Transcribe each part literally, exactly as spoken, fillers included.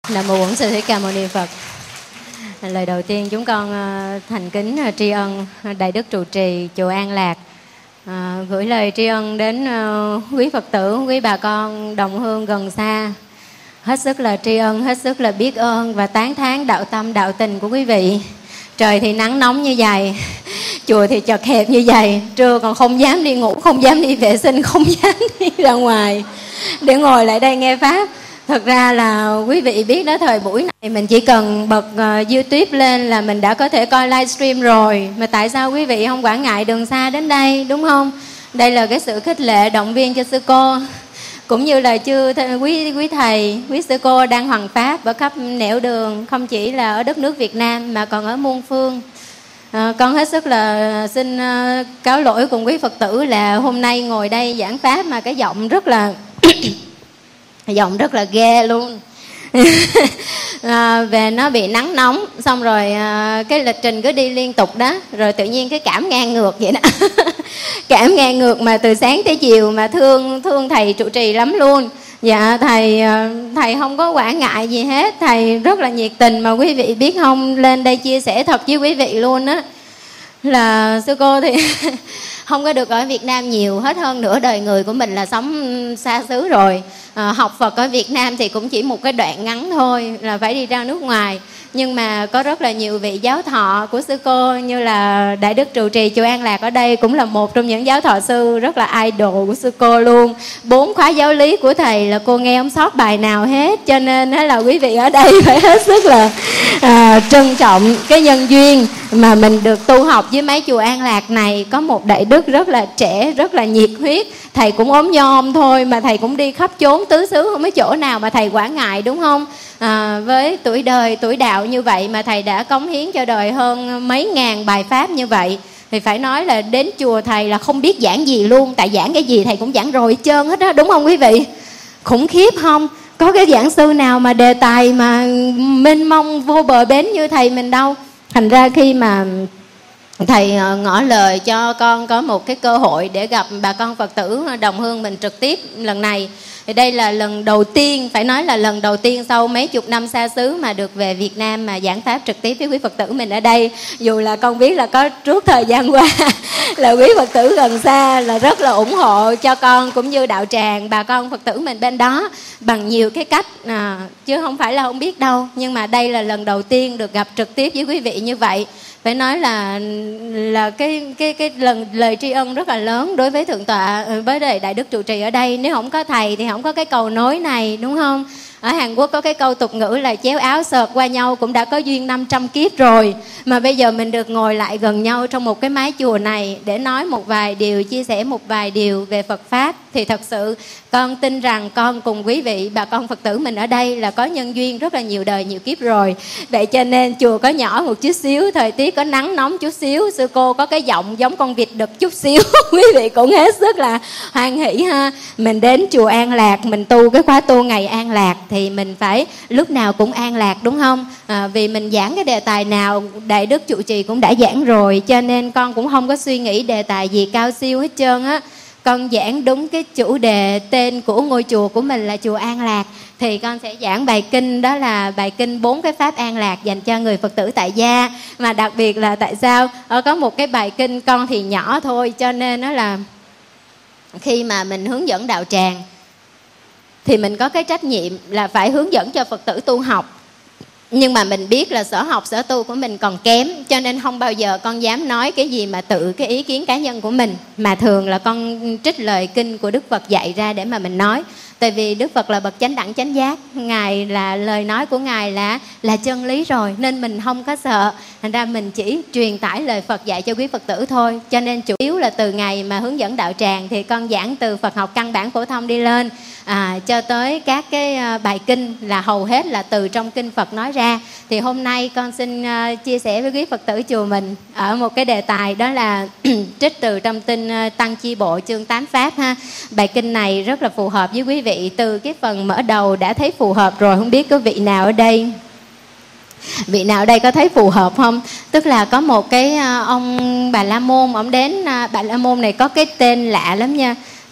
Nam mô Bổn Sư Thích Ca Mâu Ni Phật. Lời đầu tiên chúng con thành kính tri ân Đại Đức trụ trì chùa An Lạc, à, gửi lời tri ân đến quý Phật tử, quý bà con đồng hương gần xa. Hết sức là tri ân, hết sức là biết ơn và tán thán đạo tâm, đạo tình của quý vị. Trời thì nắng nóng như vậy, chùa thì chật hẹp như vậy, trưa còn không dám đi ngủ, không dám đi vệ sinh, không dám đi ra ngoài để ngồi lại đây nghe Pháp. Thật ra là quý vị biết đó, thời buổi này mình chỉ cần bật uh, YouTube lên là mình đã có thể coi livestream rồi. Mà tại sao quý vị không quản ngại đường xa đến đây, đúng không? Đây là cái sự khích lệ, động viên cho sư cô. Cũng như là chư quý quý thầy, quý sư cô đang hoằng Pháp ở khắp nẻo đường, không chỉ là ở đất nước Việt Nam mà còn ở muôn phương. À, con hết sức là xin uh, cáo lỗi cùng quý Phật tử là hôm nay ngồi đây giảng Pháp mà cái giọng rất là... giọng rất là ghê luôn. à, về nó bị nắng nóng, xong rồi à, cái lịch trình cứ đi liên tục đó, rồi tự nhiên cái cảm ngang ngược vậy đó. Cảm ngang ngược mà từ sáng tới chiều, mà thương thương thầy trụ trì lắm luôn. Dạ thầy thầy không có quản ngại gì hết, thầy rất là nhiệt tình. Mà quý vị biết không, lên đây chia sẻ thật với quý vị luôn á, là sư cô thì không có được ở Việt Nam nhiều, hết hơn nửa đời người của mình là sống xa xứ rồi. À, học Phật ở Việt Nam thì cũng chỉ một cái đoạn ngắn thôi, là phải đi ra nước ngoài. Nhưng mà có rất là nhiều vị giáo thọ của sư cô, như là Đại Đức trụ trì chùa An Lạc ở đây cũng là một trong những giáo thọ sư rất là idol của sư cô luôn. Bốn khóa giáo lý của thầy là cô nghe không sót bài nào hết. Cho nên là quý vị ở đây phải hết sức là à, trân trọng cái nhân duyên mà mình được tu học với mấy chùa An Lạc này. Có một Đại Đức rất là trẻ, rất là nhiệt huyết. Thầy cũng ốm nhom thôi mà thầy cũng đi khắp chốn tứ xứ, không có chỗ nào mà thầy quản ngại, đúng không? À, với tuổi đời, tuổi đạo như vậy mà thầy đã cống hiến cho đời hơn mấy ngàn bài Pháp như vậy, thì phải nói là đến chùa thầy là không biết giảng gì luôn. Tại giảng cái gì thầy cũng giảng rồi hết trơn hết đó, đúng không quý vị? Khủng khiếp không? Có cái giảng sư nào mà đề tài mà mênh mông vô bờ bến như thầy mình đâu. Thành ra khi mà thầy ngỏ lời cho con có một cái cơ hội để gặp bà con Phật tử đồng hương mình trực tiếp lần này, thì đây là lần đầu tiên, phải nói là lần đầu tiên sau mấy chục năm xa xứ mà được về Việt Nam mà giảng Pháp trực tiếp với quý Phật tử mình ở đây. Dù là con biết là có trước thời gian qua là quý Phật tử gần xa là rất là ủng hộ cho con cũng như đạo tràng, bà con Phật tử mình bên đó bằng nhiều cái cách, à, chứ không phải là không biết đâu. Nhưng mà đây là lần đầu tiên được gặp trực tiếp với quý vị như vậy. Phải nói là là cái cái cái lần lời tri ân rất là lớn đối với thượng tọa, với đại đại đức trụ trì ở đây. Nếu không có thầy thì không có cái cầu nối này, đúng không? Ở Hàn Quốc có cái câu tục ngữ là chéo áo sợt qua nhau cũng đã có duyên năm trăm kiếp rồi. Mà bây giờ mình được ngồi lại gần nhau trong một cái mái chùa này để nói một vài điều, chia sẻ một vài điều về Phật Pháp, thì thật sự con tin rằng con cùng quý vị bà con Phật tử mình ở đây là có nhân duyên rất là nhiều đời nhiều kiếp rồi. Vậy cho nên chùa có nhỏ một chút xíu, thời tiết có nắng nóng chút xíu, sư cô có cái giọng giống con vịt đực chút xíu, quý vị cũng hết sức là hoan hỷ ha. Mình đến chùa An Lạc, mình tu cái khóa tu ngày An Lạc thì mình phải lúc nào cũng an lạc, đúng không? À, vì mình giảng cái đề tài nào Đại Đức trụ trì cũng đã giảng rồi, cho nên con cũng không có suy nghĩ đề tài gì cao siêu hết trơn á. Con giảng đúng cái chủ đề tên của ngôi chùa của mình là chùa An Lạc, thì con sẽ giảng bài kinh, đó là bài kinh bốn cái pháp an lạc dành cho người Phật tử tại gia. Mà đặc biệt là tại sao có một cái bài kinh, con thì nhỏ thôi, cho nên nó là khi mà mình hướng dẫn đạo tràng thì mình có cái trách nhiệm là phải hướng dẫn cho Phật tử tu học. Nhưng mà mình biết là sở học, sở tu của mình còn kém, cho nên không bao giờ con dám nói cái gì mà tự cái ý kiến cá nhân của mình, mà thường là con trích lời kinh của Đức Phật dạy ra để mà mình nói. Tại vì Đức Phật là bậc chánh đẳng chánh giác, Ngài là lời nói của Ngài là là chân lý rồi, nên mình không có sợ. Thành ra mình chỉ truyền tải lời Phật dạy cho quý Phật tử thôi. Cho nên chủ yếu là từ ngày mà hướng dẫn đạo tràng thì con giảng từ Phật học căn bản phổ thông đi lên, à, cho tới các cái bài kinh là hầu hết là từ trong kinh Phật nói ra. Thì hôm nay con xin uh, chia sẻ với quý Phật tử chùa mình ở một cái đề tài, đó là trích từ trong kinh uh, Tăng Chi Bộ chương tám Pháp ha. Bài kinh này rất là phù hợp với quý vị, từ cái phần mở đầu đã thấy phù hợp rồi. Không biết có vị nào ở đây Vị nào ở đây có thấy phù hợp không? Tức là có một cái uh, ông Bà La Môn, ông đến uh, Bà La Môn này có cái tên lạ lắm nha.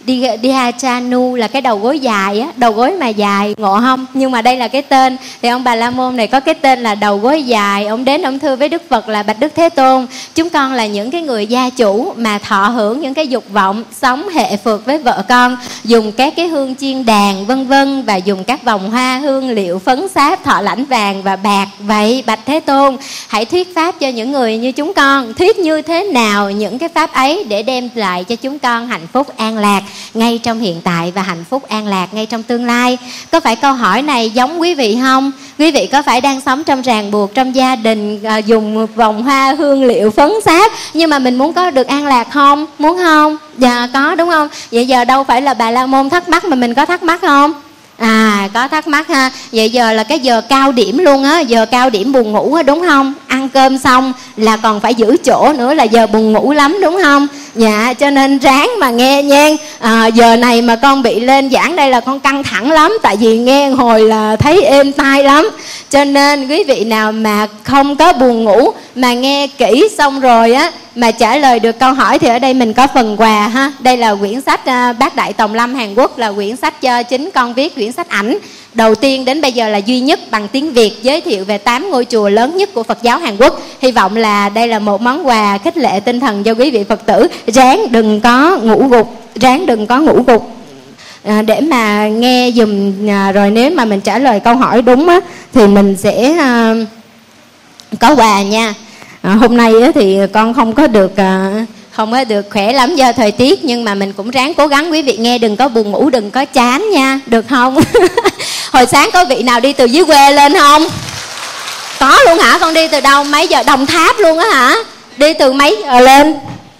đi Dhyachanu là cái đầu gối dài á, đầu gối mà dài, ngộ không? Nhưng mà đây là cái tên. Thì ông Bà La Môn này có cái tên là đầu gối dài. Ông đến ông thưa với Đức Phật là: bạch Đức Thế Tôn, chúng con là những cái người gia chủ mà thọ hưởng những cái dục vọng, sống hệ phượt với vợ con, dùng các cái hương chiên đàn vân vân, và dùng các vòng hoa hương liệu phấn sáp, thọ lãnh vàng và bạc. Vậy bạch Thế Tôn, hãy thuyết pháp cho những người như chúng con, thuyết như thế nào những cái pháp ấy để đem lại cho chúng con hạnh phúc an lạc ngay trong hiện tại và hạnh phúc an lạc ngay trong tương lai. Có phải câu hỏi này giống quý vị không? Quý vị có phải đang sống trong ràng buộc trong gia đình, à, dùng vòng hoa hương liệu phấn sáp, nhưng mà mình muốn có được an lạc không? Muốn không? Dạ có, đúng không? Vậy giờ đâu phải là Bà La Môn thắc mắc mà mình có thắc mắc không? À, có thắc mắc ha. Vậy giờ là cái giờ cao điểm luôn á, giờ cao điểm buồn ngủ á, đúng không? Ăn cơm xong là còn phải giữ chỗ nữa, là giờ buồn ngủ lắm, đúng không? Dạ, cho nên ráng mà nghe nha. À, giờ này mà con bị lên giảng đây là con căng thẳng lắm, tại vì nghe hồi là thấy êm tai lắm. Cho nên quý vị nào mà không có buồn ngủ mà nghe kỹ xong rồi á, mà trả lời được câu hỏi thì ở đây mình có phần quà ha. Đây là quyển sách uh, Bát Đại Tòng Lâm Hàn Quốc, là quyển sách do chính con viết, quyển sách ảnh đầu tiên đến bây giờ là duy nhất bằng tiếng Việt, giới thiệu về tám ngôi chùa lớn nhất của Phật giáo Hàn Quốc. Hy vọng là đây là một món quà khích lệ tinh thần cho quý vị Phật tử. Ráng đừng có ngủ gục, ráng đừng có ngủ gục. À, để mà nghe dùm, à, rồi nếu mà mình trả lời câu hỏi đúng á, thì mình sẽ à, có quà nha. À, hôm nay á, thì con không có được à, không có được khỏe lắm do thời tiết, nhưng mà mình cũng ráng cố gắng. Quý vị nghe đừng có buồn ngủ, đừng có chán nha, được không? Hồi sáng có vị nào đi từ dưới quê lên không? Có luôn hả? Con đi từ đâu? Mấy giờ? Đồng Tháp luôn á hả? Đi từ mấy giờ lên?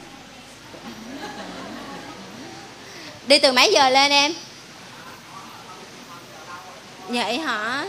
Đi từ mấy giờ lên em? Vậy hả?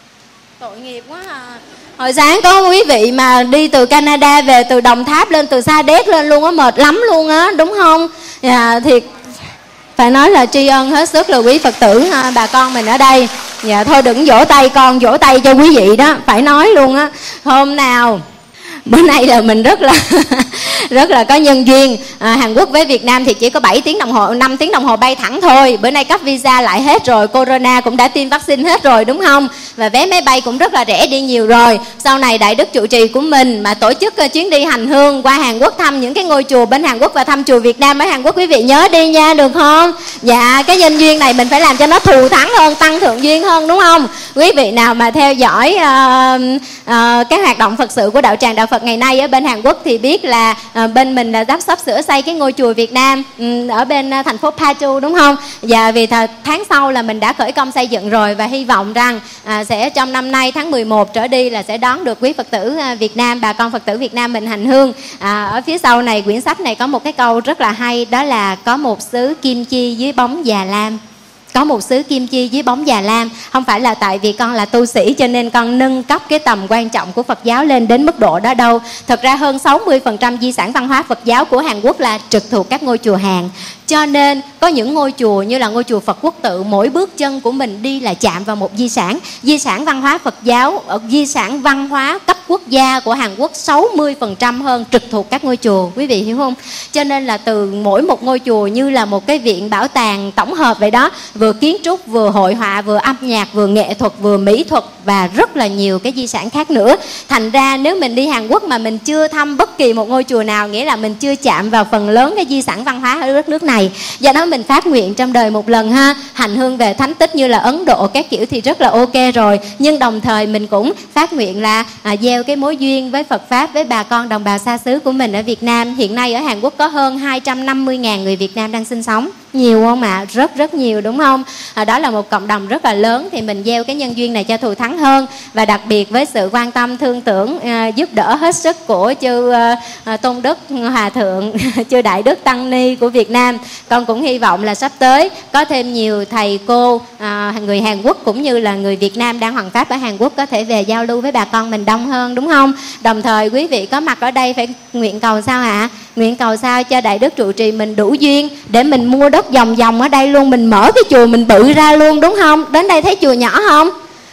Tội nghiệp quá à. Hồi sáng có quý vị mà đi từ Canada về, từ Đồng Tháp lên, từ Sa Đéc lên luôn á, mệt lắm luôn á, đúng không? Dạ, thiệt phải nói là tri ân hết sức là quý Phật tử, bà con mình ở đây. Dạ thôi đừng vỗ tay con, vỗ tay cho quý vị đó, phải nói luôn á. Hôm nào bữa nay là mình rất là rất là có nhân duyên. à, Hàn Quốc với Việt Nam thì chỉ có bảy tiếng đồng hồ, năm tiếng đồng hồ bay thẳng thôi. Bữa nay cấp visa lại hết rồi, corona cũng đã tiêm vaccine hết rồi, đúng không? Và vé máy bay cũng rất là rẻ, đi nhiều rồi. Sau này Đại Đức trụ trì của mình mà tổ chức chuyến đi hành hương qua Hàn Quốc, thăm những cái ngôi chùa bên Hàn Quốc và thăm chùa Việt Nam ở Hàn Quốc, quý vị nhớ đi nha, được không? Dạ, cái nhân duyên này mình phải làm cho nó thù thắng hơn, tăng thượng duyên hơn, đúng không? Quý vị nào mà theo dõi uh, uh, các hoạt động Phật sự của đạo tràng Đạo Phật ngày nay ở bên Hàn Quốc thì biết là à, bên mình là sắp sửa xây cái ngôi chùa Việt Nam um, ở bên uh, thành phố Pachu, đúng không? Và vì th- tháng sau là mình đã khởi công xây dựng rồi, và hy vọng rằng à, sẽ trong năm nay tháng mười một trở đi là sẽ đón được quý Phật tử uh, Việt Nam, bà con Phật tử Việt Nam mình hành hương. À, ở phía sau này quyển sách này có một cái câu rất là hay, đó là có một xứ kim chi dưới bóng già lam. Có một xứ kim chi dưới bóng già lam. Không phải là tại vì con là tu sĩ cho nên con nâng cấp cái tầm quan trọng của Phật giáo lên đến mức độ đó đâu. Thật ra hơn sáu mươi phần trăm di sản văn hóa Phật giáo của Hàn Quốc là trực thuộc các ngôi chùa Hàn. Cho nên có những ngôi chùa như là ngôi chùa Phật Quốc Tự, mỗi bước chân của mình đi là chạm vào một di sản. Di sản văn hóa Phật giáo, di sản văn hóa cấp quốc gia của Hàn Quốc sáu mươi phần trăm hơn trực thuộc các ngôi chùa, quý vị hiểu không? Cho nên là từ mỗi một ngôi chùa như là một cái viện bảo tàng tổng hợp vậy đó, vừa kiến trúc, vừa hội họa, vừa âm nhạc, vừa nghệ thuật, vừa mỹ thuật và rất là nhiều cái di sản khác nữa. Thành ra nếu mình đi Hàn Quốc mà mình chưa thăm bất kỳ một ngôi chùa nào, nghĩa là mình chưa chạm vào phần lớn cái di sản văn hóa ở đất nước này. Do đó mình phát nguyện trong đời một lần ha, hành hương về thánh tích như là Ấn Độ các kiểu thì rất là ok rồi, nhưng đồng thời mình cũng phát nguyện là à, gieo cái mối duyên với Phật Pháp với bà con đồng bào xa xứ của mình ở Việt Nam. Hiện nay ở Hàn Quốc có hơn hai trăm năm mươi nghìn người Việt Nam đang sinh sống. Nhiều không ạ? À? Rất rất nhiều, đúng không? À, đó là một cộng đồng rất là lớn, thì mình gieo cái nhân duyên này cho thù thắng hơn. Và đặc biệt với sự quan tâm thương tưởng à, giúp đỡ hết sức của chư à, Tôn Đức Hòa Thượng, chư Đại Đức Tăng Ni của Việt Nam, con cũng hy vọng là sắp tới có thêm nhiều thầy cô à, người Hàn Quốc cũng như là người Việt Nam đang hoằng pháp ở Hàn Quốc có thể về giao lưu với bà con mình đông hơn, đúng không? Đồng thời quý vị có mặt ở đây phải nguyện cầu sao ạ? À? Nguyện cầu sao cho Đại Đức trụ trì mình đủ duyên để mình mua đất vòng vòng ở đây luôn, mình mở cái chùa mình bự ra luôn, đúng không? Đến đây thấy chùa nhỏ không?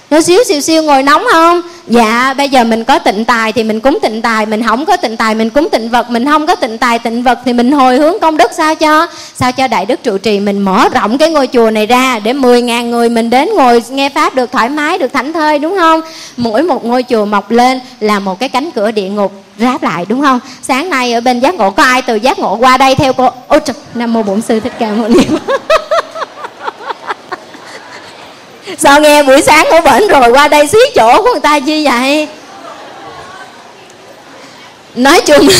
Nó xíu xìu xiu ngồi nóng không? Dạ, bây giờ mình có tịnh tài thì mình cúng tịnh tài, mình không có tịnh tài mình cúng tịnh vật, mình không có tịnh tài tịnh vật thì mình hồi hướng công đức sao cho sao cho Đại Đức trụ trì mình mở rộng cái ngôi chùa này ra để mười ngàn người mình đến ngồi nghe pháp được thoải mái, được thảnh thơi, đúng không? Mỗi một ngôi chùa mọc lên là một cái cánh cửa địa ngục ráp lại, đúng không? Sáng nay ở bên giác ngộ có ai từ giác ngộ qua đây theo cô? Ôi trời, Nam Mô Bổn Sư Thích Ca Mâu Ni. Sao nghe buổi sáng ở bển rồi qua đây xí chỗ của người ta như vậy? Nói chung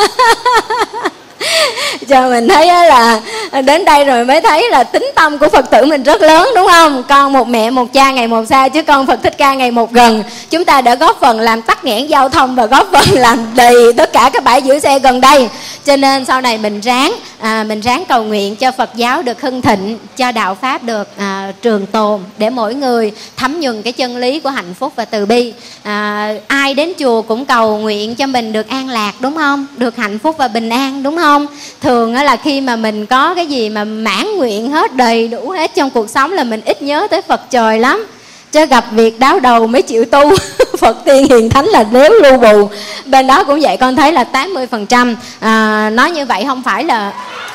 cho mình thấy là đến đây rồi mới thấy là tính tâm của Phật tử mình rất lớn, đúng không? Con một mẹ một cha ngày một xa, chứ con Phật Thích Ca ngày một gần. Chúng ta đã góp phần làm tắc nghẽn giao thông và góp phần làm đầy tất cả các bãi giữ xe gần đây. Cho nên sau này mình ráng à, mình ráng cầu nguyện cho Phật giáo được hưng thịnh, cho đạo pháp được à, trường tồn, để mỗi người thấm nhuần cái chân lý của hạnh phúc và từ bi. à, Ai đến chùa cũng cầu nguyện cho mình được an lạc, đúng không? Được hạnh phúc và bình an, đúng không? Thường là khi mà mình có cái gì mà mãn nguyện hết, đầy đủ hết trong cuộc sống là mình ít nhớ tới Phật trời lắm. Chứ gặp việc đáo đầu mới chịu tu. Phật tiên hiền thánh là nếu lưu bù. Bên đó cũng vậy, con thấy là tám mươi phần trăm. à, Nói như vậy không phải là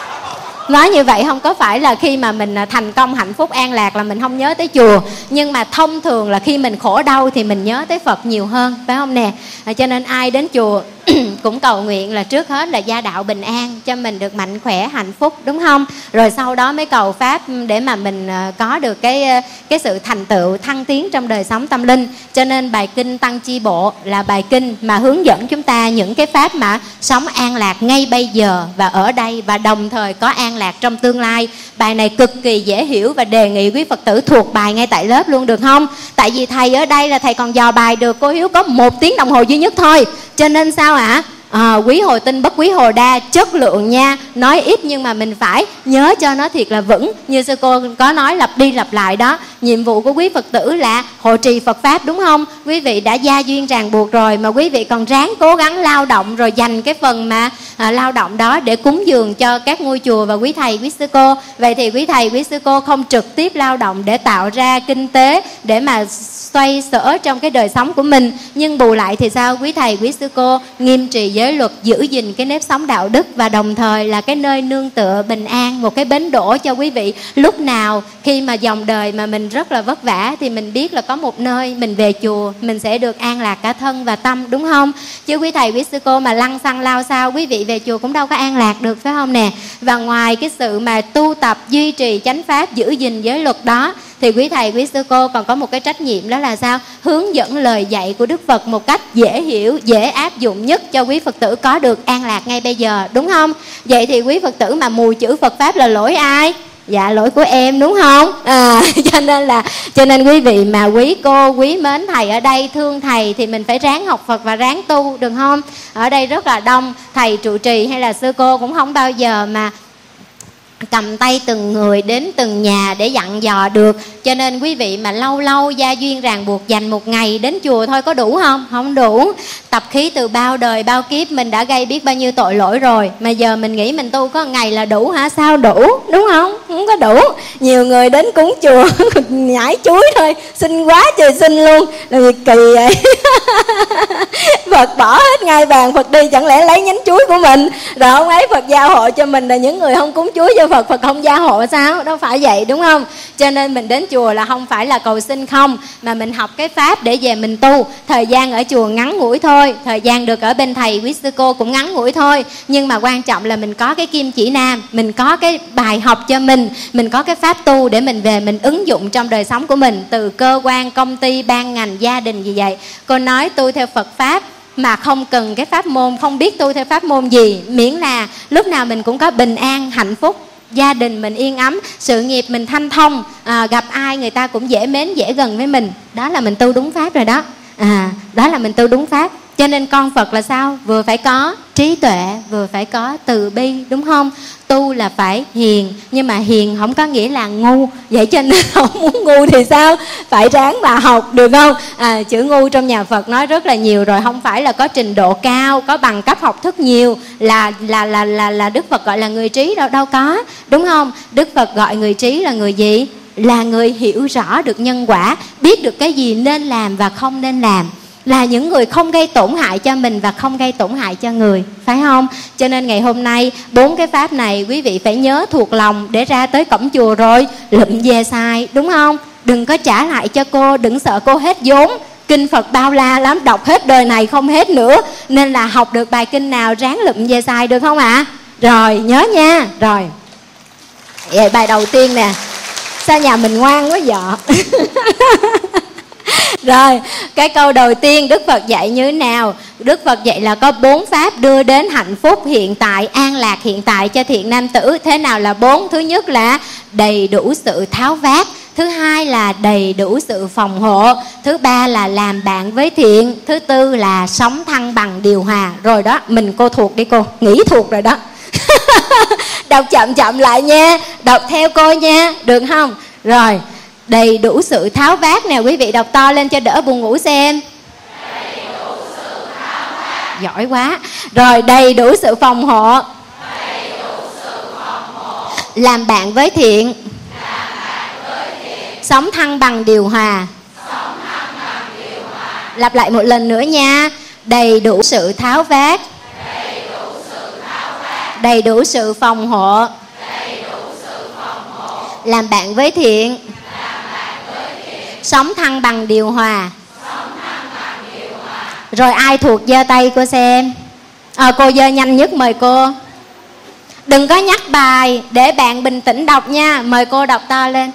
Nói như vậy không có phải là khi mà mình thành công hạnh phúc an lạc là mình không nhớ tới chùa. Nhưng mà thông thường là khi mình khổ đau thì mình nhớ tới Phật nhiều hơn, phải không nè? à, Cho nên ai đến chùa cũng cầu nguyện là trước hết là gia đạo bình an, cho mình được mạnh khỏe hạnh phúc, đúng không? Rồi sau đó mới cầu pháp để mà mình có được cái cái sự thành tựu thăng tiến trong đời sống tâm linh. Cho nên bài kinh Tăng Chi Bộ là bài kinh mà hướng dẫn chúng ta những cái pháp mà sống an lạc ngay bây giờ và ở đây, và đồng thời có an lạc trong tương lai. Bài này cực kỳ dễ hiểu và đề nghị quý Phật tử thuộc bài ngay tại lớp luôn, được không? Tại vì thầy ở đây là thầy còn dò bài được, cô Hiếu có một tiếng đồng hồ duy nhất thôi. Cho nên sao ạ? À, quý hồ tinh bất quý hồ đa, chất lượng nha. Nói ít nhưng mà mình phải nhớ cho nó thiệt là vững. Như sư cô có nói lặp đi lặp lại đó. Nhiệm vụ của quý Phật tử là hộ trì Phật Pháp, đúng không? Quý vị đã gia duyên ràng buộc rồi, mà quý vị còn ráng cố gắng lao động, rồi dành cái phần mà à, lao động đó để cúng dường cho các ngôi chùa và quý thầy, quý sư cô. Vậy thì quý thầy, quý sư cô không trực tiếp lao động để tạo ra kinh tế, để mà xoay sở trong cái đời sống của mình. Nhưng bù lại thì sao? Quý thầy, quý sư cô nghiêm trì giới luật, giữ gìn cái nếp sống đạo đức, và đồng thời là cái nơi nương tựa bình an, một cái bến đỗ cho quý vị. Lúc nào khi mà dòng đời mà mình rất là vất vả thì mình biết là có một nơi mình về chùa mình sẽ được an lạc cả thân và tâm, đúng không? Chứ quý thầy, quý sư cô mà lăng xăng lao sao, quý vị về chùa cũng đâu có an lạc được, phải không nè? Và ngoài cái sự mà tu tập, duy trì chánh pháp, giữ gìn giới luật đó, thì quý thầy, quý sư cô còn có một cái trách nhiệm, đó là sao? Hướng dẫn lời dạy của Đức Phật một cách dễ hiểu, dễ áp dụng nhất cho quý Phật tử có được an lạc ngay bây giờ, đúng không? Vậy thì quý Phật tử mà mù chữ Phật Pháp là lỗi ai? Dạ lỗi của em, đúng không? À, cho nên là cho nên quý vị mà quý cô, quý mến thầy ở đây, thương thầy thì mình phải ráng học Phật và ráng tu, được không? Ở đây rất là đông thầy trụ trì hay là sư cô cũng không bao giờ mà cầm tay từng người đến từng nhà để dặn dò được. Cho nên quý vị mà lâu lâu gia duyên ràng buộc dành một ngày đến chùa thôi có đủ không? Không đủ. Tập khí từ bao đời bao kiếp mình đã gây biết bao nhiêu tội lỗi rồi, mà giờ mình nghĩ mình tu có ngày là đủ hả? Sao đủ, đúng không? Không có đủ. Nhiều người đến cúng chùa nhảy chuối thôi, xinh quá trời xinh luôn, là gì kỳ vậy? Phật bỏ hết ngai vàng Phật đi, chẳng lẽ lấy nhánh chuối của mình rồi ông ấy Phật gia hộ cho mình, là những người không cúng chuối cho Phật, Phật không gia hộ sao? Đâu phải vậy, đúng không? Cho nên mình đến chùa là không phải là cầu xin không, mà mình học cái pháp để về mình tu. Thời gian ở chùa ngắn ngủi thôi, thời gian được ở bên thầy quý sư cô cũng ngắn ngủi thôi, nhưng mà quan trọng là mình có cái kim chỉ nam, mình có cái bài học cho mình, mình có cái pháp tu để mình về mình ứng dụng trong đời sống của mình, từ cơ quan, công ty, ban ngành, gia đình gì vậy. Cô nói tu theo Phật Pháp mà không cần cái pháp môn, không biết tu theo pháp môn gì, miễn là lúc nào mình cũng có bình an, hạnh phúc, gia đình mình yên ấm, sự nghiệp mình thanh thông, à, gặp ai người ta cũng dễ mến, dễ gần với mình. Đó là mình tu đúng pháp rồi đó. À, đó là mình tu đúng pháp. Cho nên con Phật là sao? Vừa phải có trí tuệ, vừa phải có từ bi, đúng không? Tu là phải hiền, nhưng mà hiền không có nghĩa là ngu. Vậy cho nên không muốn ngu thì sao? Phải ráng mà học, được không? À, chữ ngu trong nhà Phật nói rất là nhiều rồi, không phải là có trình độ cao, có bằng cấp học thức nhiều là là là là là Đức Phật gọi là người trí đâu, đâu có, đúng không? Đức Phật gọi người trí là người gì? là người hiểu rõ được nhân quả, biết được cái gì nên làm và không nên làm, là những người không gây tổn hại cho mình và không gây tổn hại cho người, phải không? Cho nên ngày hôm nay bốn cái pháp này quý vị phải nhớ thuộc lòng để ra tới cổng chùa rồi lụm về xài, đúng không? Đừng có trả lại cho cô, đừng sợ cô hết vốn. Kinh Phật bao la lắm, đọc hết đời này không hết nữa. Nên là học được bài kinh nào ráng lụm về xài, được không ạ? À? Rồi, nhớ nha. Rồi, vậy bài đầu tiên nè. Sao nhà mình ngoan quá vậy? Rồi, cái câu đầu tiên Đức Phật dạy như thế nào? Đức Phật dạy là có bốn pháp đưa đến hạnh phúc hiện tại, an lạc hiện tại cho thiện nam tử. Thế nào là bốn? Thứ nhất là đầy đủ sự tháo vát. Thứ hai là đầy đủ sự phòng hộ. Thứ ba là làm bạn với thiện. Thứ tư là sống thăng bằng điều hòa. Rồi đó, mình cô thuộc đi cô, nghĩ thuộc rồi đó. Đọc chậm chậm lại nha, đọc theo cô nha, được không? Rồi, đầy đủ sự tháo vát nè, quý vị đọc to lên cho đỡ buồn ngủ xem. Đầy đủ sự tháo vát. Giỏi quá. Rồi, đầy đủ sự phòng hộ. Đầy đủ sự phòng hộ. Làm bạn với thiện. Làm bạn với thiện. Sống thăng bằng điều hòa. Sống thăng bằng điều hòa. Lặp lại một lần nữa nha. Đầy đủ sự tháo vát. Đầy đủ sự tháo vát. Đầy đủ sự phòng hộ. Đầy đủ sự phòng hộ. Làm bạn với thiện. Sống thăng bằng điều hòa. Sống thăng bằng điều hòa. Rồi ai thuộc giơ tay cô xem. À, cô giơ nhanh nhất, mời cô. Đừng có nhắc bài, để bạn bình tĩnh đọc nha. Mời cô đọc to lên.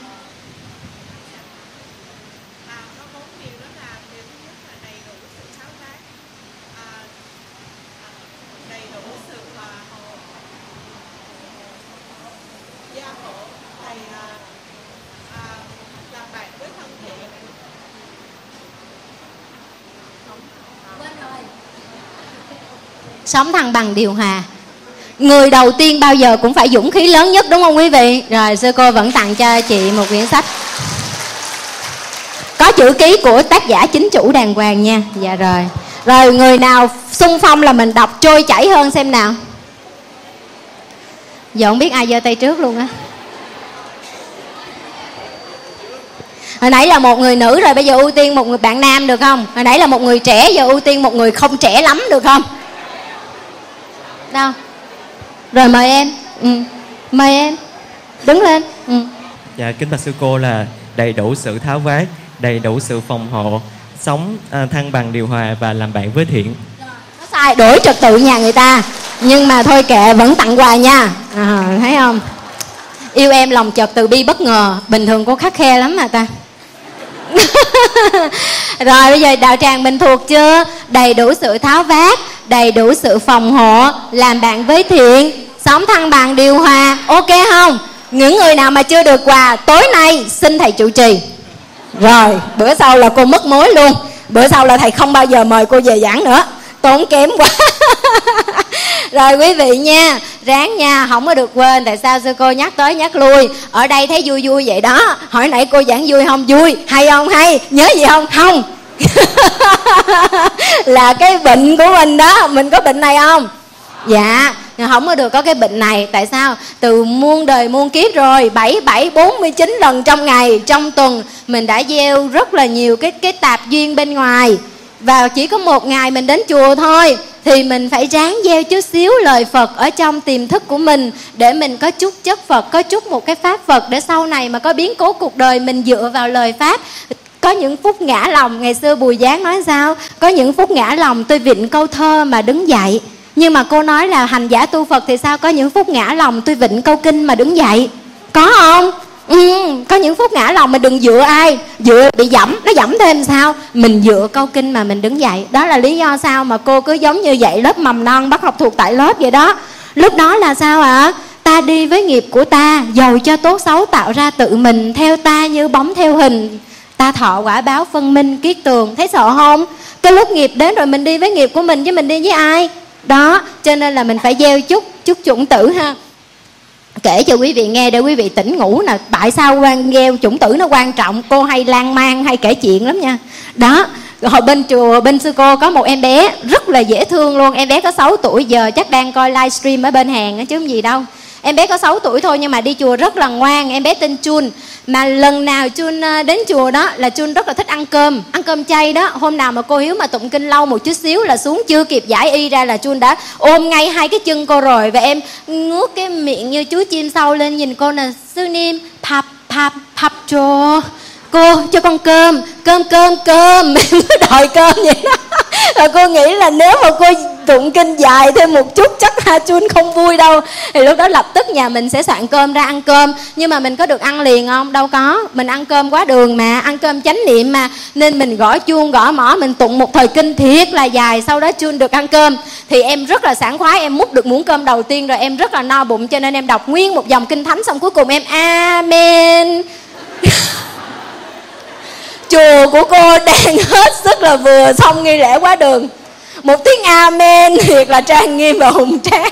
Sống thăng bằng điều hòa. Người đầu tiên bao giờ cũng phải dũng khí lớn nhất, đúng không quý vị? Rồi sư cô vẫn tặng cho chị một quyển sách có chữ ký của tác giả chính chủ đàng hoàng nha. Dạ rồi. Rồi người nào xung phong là mình đọc trôi chảy hơn xem nào. Giờ không biết ai giơ tay trước luôn á. Hồi nãy là một người nữ rồi, bây giờ ưu tiên một người bạn nam được không? Hồi nãy là một người trẻ, giờ ưu tiên một người không trẻ lắm được không? Đâu? Rồi mời em. Ừ. Mời em. Đứng lên. Ừ. Dạ, kính bạch sư cô là đầy đủ sự tháo vát, đầy đủ sự phòng hộ, sống à, thăng bằng điều hòa và làm bạn với thiện. Nó sai, đổi trật tự nhà người ta. Nhưng mà thôi kệ, vẫn tặng quà nha. À, thấy không? Yêu em lòng chợt từ bi bất ngờ. Bình thường cô khắt khe lắm mà ta. Rồi bây giờ đạo tràng mình thuộc chưa? Đầy đủ sự tháo vát, đầy đủ sự phòng hộ, làm bạn với thiện, sống thăng bằng điều hòa. Ok không? Những người nào mà chưa được quà, tối nay xin thầy trụ trì. Rồi bữa sau là cô mất mối luôn. Bữa sau là thầy không bao giờ mời cô về giảng nữa, tốn kém quá. Rồi quý vị nha, ráng nha, không có được quên. Tại sao sư cô nhắc tới nhắc lui? Ở đây thấy vui vui vậy đó. Hỏi nãy cô giảng vui không? Vui. Hay không? Hay. Nhớ gì không? Không. Là cái bệnh của mình đó. Mình có bệnh này không? Dạ, không có được có cái bệnh này. Tại sao? Từ muôn đời muôn kiếp rồi, bảy bảy bốn mươi chín lần trong ngày, trong tuần mình đã gieo rất là nhiều cái cái tạp duyên bên ngoài. Và chỉ có một ngày mình đến chùa thôi, thì mình phải ráng gieo chút xíu lời Phật ở trong tiềm thức của mình, để mình có chút chất Phật, có chút một cái pháp Phật, để sau này mà có biến cố cuộc đời mình dựa vào lời Pháp. Có những phút ngã lòng, ngày xưa Bùi Giáng nói sao? Có những phút ngã lòng tôi vịn câu thơ mà đứng dậy. Nhưng mà cô nói là hành giả tu Phật thì sao? Có những phút ngã lòng tôi vịn câu kinh mà đứng dậy. Có không? Ừ, có những phút ngã lòng mình đừng dựa ai. Dựa bị dẫm, nó dẫm thêm sao? Mình dựa câu kinh mà mình đứng dậy. Đó là lý do sao mà cô cứ giống như vậy lớp mầm non bắt học thuộc tại lớp vậy đó. Lúc đó là sao ạ? À? Ta đi với nghiệp của ta, dầu cho tốt xấu tạo ra tự mình, theo ta như bóng theo hình, ta thọ quả báo phân minh kiết tường. Thấy sợ không? Cái lúc nghiệp đến rồi mình đi với nghiệp của mình, chứ mình đi với ai? Đó, cho nên là mình phải gieo chút chút chủng tử ha. Kể cho quý vị nghe để quý vị tỉnh ngủ nè. Tại sao quan gieo chủng tử nó quan trọng? Cô hay lan man hay kể chuyện lắm nha. Đó, hồi bên chùa bên sư cô có một em bé rất là dễ thương luôn. Em bé có sáu tuổi, giờ chắc đang coi livestream ở bên Hàn chứ không gì đâu. Em bé có sáu tuổi thôi nhưng mà đi chùa rất là ngoan. Em bé tên Chun. Mà lần nào Chun đến chùa đó là Chun rất là thích ăn cơm, ăn cơm chay đó. Hôm nào mà cô Hiếu mà tụng kinh lâu một chút xíu là xuống chưa kịp giải y ra là Chun đã ôm ngay hai cái chân cô rồi. Và em ngước cái miệng như chú chim sâu lên nhìn cô là sư Niêm, pap pap pap cho cô cho con cơm, cơm cơm cơm. Em cứ đòi cơm vậy đó. Và cô nghĩ là nếu mà cô tụng kinh dài thêm một chút chắc Ha Chun không vui đâu. Thì lúc đó lập tức nhà mình sẽ soạn cơm ra ăn cơm. Nhưng mà mình có được ăn liền không? Đâu có. Mình ăn cơm quá đường mà, ăn cơm chánh niệm mà. Nên mình gõ chuông gõ mõ, mình tụng một thời kinh thiệt là dài. Sau đó Chun được ăn cơm. Thì em rất là sảng khoái, em múc được muỗng cơm đầu tiên rồi, em rất là no bụng. Cho nên em đọc nguyên một dòng kinh thánh. Xong cuối cùng em Amen. Chùa của cô đang hết sức là vừa xong nghi lễ quá đường. Một tiếng Amen thiệt là trang nghiêm và hùng tráng.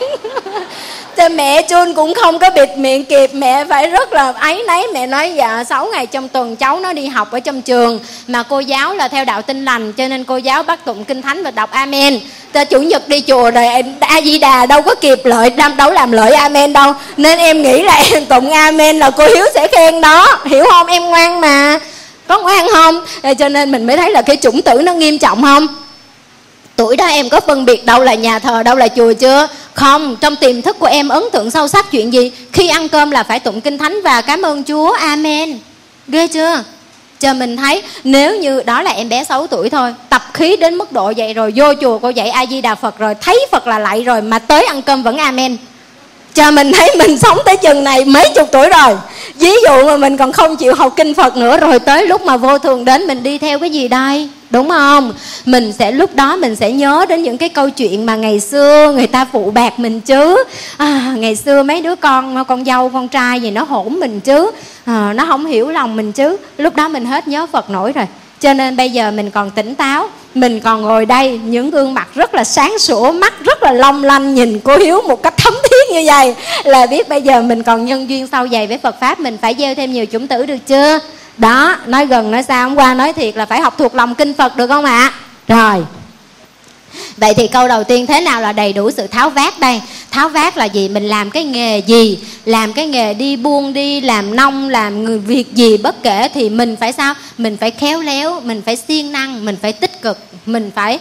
Thế mẹ Chun cũng không có bịt miệng kịp. Mẹ phải rất là áy náy. Mẹ nói dạ sáu ngày trong tuần cháu nó đi học ở trong trường. Mà cô giáo là theo đạo Tin Lành, cho nên cô giáo bắt tụng kinh thánh và đọc Amen. Ta chủ nhật đi chùa rồi A Di Đà đâu có kịp lợi, đâu làm lợi Amen đâu. Nên em nghĩ là em tụng Amen là cô Hiếu sẽ khen đó. Hiểu không? Em ngoan mà. Có ngoan không? Cho nên mình mới thấy là cái chủng tử nó nghiêm trọng không? Tuổi đó em có phân biệt đâu là nhà thờ, đâu là chùa chưa? Không, trong tiềm thức của em ấn tượng sâu sắc chuyện gì? Khi ăn cơm là phải tụng kinh thánh và cảm ơn Chúa, Amen. Ghê chưa? Cho mình thấy nếu như đó là em bé sáu tuổi thôi, tập khí đến mức độ vậy rồi, vô chùa cô dạy A Di Đà Phật rồi, thấy Phật là lạy rồi, mà tới ăn cơm vẫn Amen. Cho mình thấy mình sống tới chừng này mấy chục tuổi rồi. Ví dụ mà mình còn không chịu học kinh Phật nữa, rồi tới lúc mà vô thường đến mình đi theo cái gì đây? Đúng không? Mình sẽ lúc đó mình sẽ nhớ đến những cái câu chuyện mà ngày xưa người ta phụ bạc mình chứ. À, ngày xưa mấy đứa con con dâu con trai gì nó hỗn mình chứ, à, nó không hiểu lòng mình chứ. Lúc đó mình hết nhớ Phật nổi rồi. Cho nên bây giờ mình còn tỉnh táo, mình còn ngồi đây, những gương mặt rất là sáng sủa, mắt rất là long lanh, nhìn cô Hiếu một cách thấm thiết như vậy là biết bây giờ mình còn nhân duyên sâu dày với Phật Pháp. Mình phải gieo thêm nhiều chủng tử được chưa? Đó, nói gần nói xa, hôm qua nói thiệt là phải học thuộc lòng kinh Phật được không ạ? Rồi. Vậy thì câu đầu tiên, thế nào là đầy đủ sự tháo vát đây? Tháo vát là gì? Mình làm cái nghề gì? Làm cái nghề đi buôn, đi làm nông, làm người việc gì bất kể thì mình phải sao? Mình phải khéo léo, mình phải siêng năng, mình phải tích cực, mình phải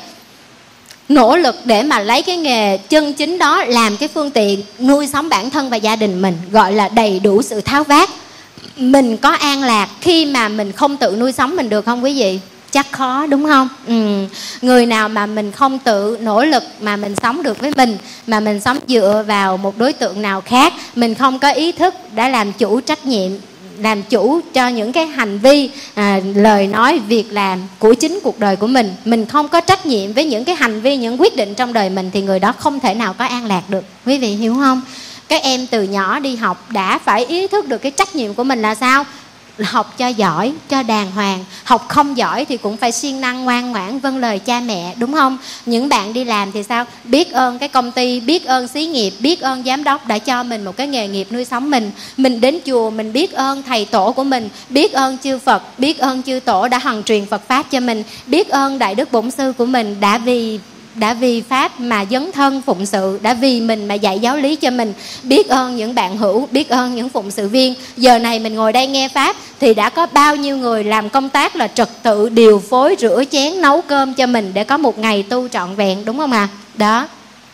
nỗ lực để mà lấy cái nghề chân chính đó làm cái phương tiện nuôi sống bản thân và gia đình mình, gọi là đầy đủ sự tháo vát. Mình có an lạc khi mà mình không tự nuôi sống mình được không quý vị? Chắc khó đúng không? Ừ. Người nào mà mình không tự nỗ lực mà mình sống được với mình, mà mình sống dựa vào một đối tượng nào khác, mình không có ý thức đã làm chủ trách nhiệm, làm chủ cho những cái hành vi, à, lời nói, việc làm của chính cuộc đời của mình, mình không có trách nhiệm với những cái hành vi, những quyết định trong đời mình, thì người đó không thể nào có an lạc được. Quý vị hiểu không? Các em từ nhỏ đi học đã phải ý thức được cái trách nhiệm của mình là sao? Học cho giỏi, cho đàng hoàng. Học không giỏi thì cũng phải siêng năng, ngoan ngoãn, vâng lời cha mẹ, đúng không? Những bạn đi làm thì sao? Biết ơn cái công ty, biết ơn xí nghiệp, biết ơn giám đốc đã cho mình một cái nghề nghiệp nuôi sống mình. Mình đến chùa mình biết ơn thầy tổ của mình, biết ơn chư Phật, biết ơn chư tổ đã hằng truyền Phật Pháp cho mình, biết ơn đại đức bổn sư của mình đã vì đã vì Pháp mà dấn thân phụng sự, đã vì mình mà dạy giáo lý cho mình. Biết ơn những bạn hữu, biết ơn những phụng sự viên. Giờ này mình ngồi đây nghe Pháp thì đã có bao nhiêu người làm công tác là trật tự, điều phối, rửa chén, nấu cơm cho mình để có một ngày tu trọn vẹn, đúng không ạ? À? Đó.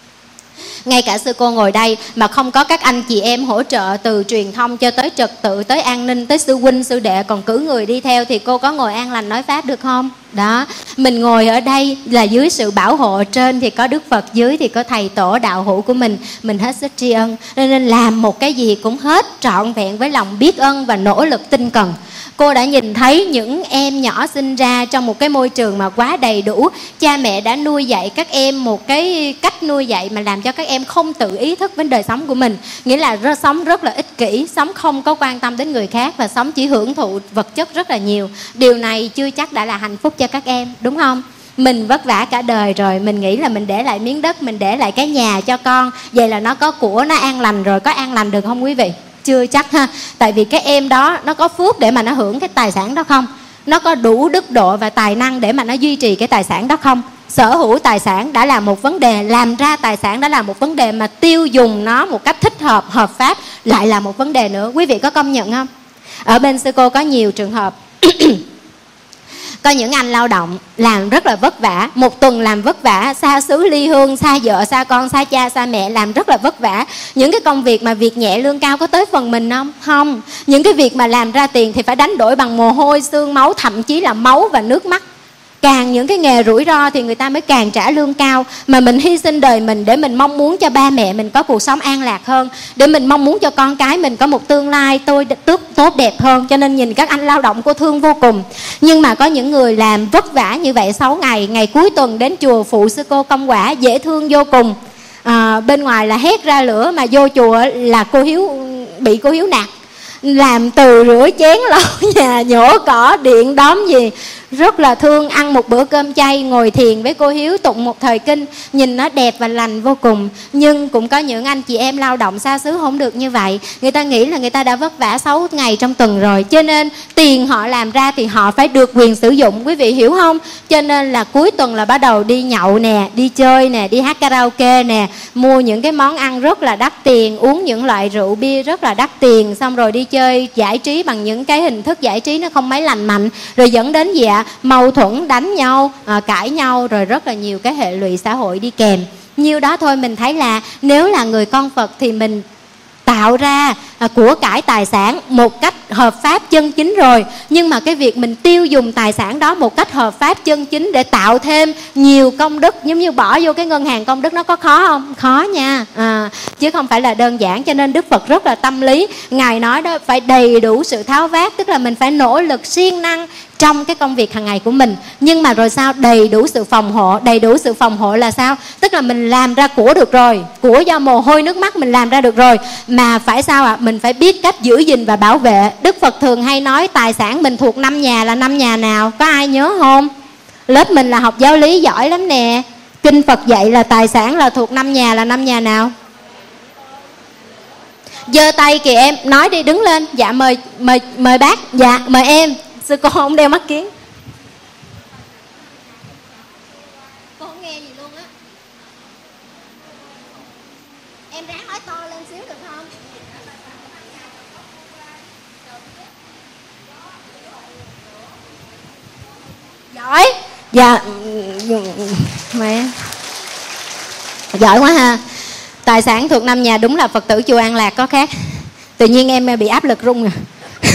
Ngay cả sư cô ngồi đây mà không có các anh chị em hỗ trợ từ truyền thông cho tới trật tự, tới an ninh, tới sư huynh, sư đệ còn cử người đi theo thì cô có ngồi an lành nói Pháp được không? Đó, mình ngồi ở đây là dưới sự bảo hộ, trên thì có Đức Phật, dưới thì có thầy tổ đạo hữu của mình. Mình hết sức tri ân, nên làm một cái gì cũng hết trọn vẹn với lòng biết ơn và nỗ lực tinh cần. Cô đã nhìn thấy những em nhỏ sinh ra trong một cái môi trường mà quá đầy đủ. Cha mẹ đã nuôi dạy các em một cái cách nuôi dạy mà làm cho các em không tự ý thức với đời sống của mình. Nghĩa là rất, sống rất là ích kỷ, sống không có quan tâm đến người khác và sống chỉ hưởng thụ vật chất rất là nhiều. Điều này chưa chắc đã là hạnh phúc cho các em, đúng không? Mình vất vả cả đời rồi, mình nghĩ là mình để lại miếng đất, mình để lại cái nhà cho con, vậy là nó có của, nó an lành rồi. Có an lành được không quý vị? Chưa chắc ha. Tại vì cái em đó nó có phước để mà nó hưởng cái tài sản đó không? Nó có đủ đức độ và tài năng để mà nó duy trì cái tài sản đó không? sở hữu tài sản đã là một vấn đề, làm ra tài sản đã là một vấn đề, mà tiêu dùng nó một cách thích hợp, hợp pháp lại là một vấn đề nữa. Quý vị có công nhận không? Ở bên sư cô có nhiều trường hợp có những anh lao động làm rất là vất vả, một tuần làm vất vả, xa xứ ly hương, xa vợ, xa con, xa cha, xa mẹ, làm rất là vất vả. Những cái công việc mà việc nhẹ lương cao có tới phần mình không? Không. Những cái việc mà làm ra tiền thì phải đánh đổi bằng mồ hôi, xương máu, thậm chí là máu và nước mắt. Càng những cái nghề rủi ro thì người ta mới càng trả lương cao. Mà mình hy sinh đời mình để mình mong muốn cho ba mẹ mình có cuộc sống an lạc hơn, để mình mong muốn cho con cái mình có một tương lai tôi tốt đẹp hơn. Cho nên nhìn các anh lao động cô thương vô cùng. Nhưng mà có những người làm vất vả như vậy sáu ngày, ngày cuối tuần đến chùa phụ sư cô công quả, dễ thương vô cùng. à, Bên ngoài là hét ra lửa, mà vô chùa là cô Hiếu bị cô Hiếu nạt, làm từ rửa chén, lau nhà, nhổ cỏ, điện đóm gì. Rất là thương, ăn một bữa cơm chay, ngồi thiền với cô Hiếu, tụng một thời kinh, nhìn nó đẹp và lành vô cùng. Nhưng cũng có những anh chị em lao động xa xứ không được như vậy. Người ta nghĩ là người ta đã vất vả sáu ngày trong tuần rồi, cho nên tiền họ làm ra thì họ phải được quyền sử dụng. Quý vị hiểu không? Cho nên là cuối tuần là bắt đầu đi nhậu nè, đi chơi nè, đi hát karaoke nè, mua những cái món ăn rất là đắt tiền, uống những loại rượu bia rất là đắt tiền, xong rồi đi chơi giải trí bằng những cái hình thức giải trí nó không mấy lành mạnh, rồi dẫn đến gì ạ? Mâu thuẫn, đánh nhau, à, cãi nhau, rồi rất là nhiều cái hệ lụy xã hội đi kèm. Nhiêu đó thôi mình thấy là nếu là người con Phật thì mình tạo ra à, của cải tài sản một cách hợp pháp chân chính rồi. Nhưng mà cái việc mình tiêu dùng tài sản đó một cách hợp pháp chân chính để tạo thêm nhiều công đức, giống như bỏ vô cái ngân hàng công đức, nó có khó không? Khó nha, à, chứ không phải là đơn giản. Cho nên Đức Phật rất là tâm lý. Ngài nói đó, phải đầy đủ sự tháo vát, tức là mình phải nỗ lực siêng năng trong cái công việc hàng ngày của mình. Nhưng mà rồi sao? Đầy đủ sự phòng hộ. Đầy đủ sự phòng hộ là sao? Tức là mình làm ra của được rồi, của do mồ hôi nước mắt mình làm ra được rồi, mà phải sao ạ? À? Mình phải biết cách giữ gìn và bảo vệ. Đức Phật thường hay nói tài sản mình thuộc năm nhà là năm nhà nào? Có ai nhớ không? Lớp mình là học giáo lý giỏi lắm nè. Kinh Phật dạy là tài sản là thuộc năm nhà là năm nhà nào? Giơ tay kìa em, nói đi, đứng lên. Dạ mời mời mời bác. Dạ mời em. Sư cô không đeo mắt kiến. Cô không nghe gì luôn á. Em ráng nói to lên xíu được không? Giỏi. Dạ mẹ giỏi quá ha. Tài sản thuộc năm nhà đúng là Phật tử chùa An Lạc có khác. Tự nhiên em bị áp lực rung à.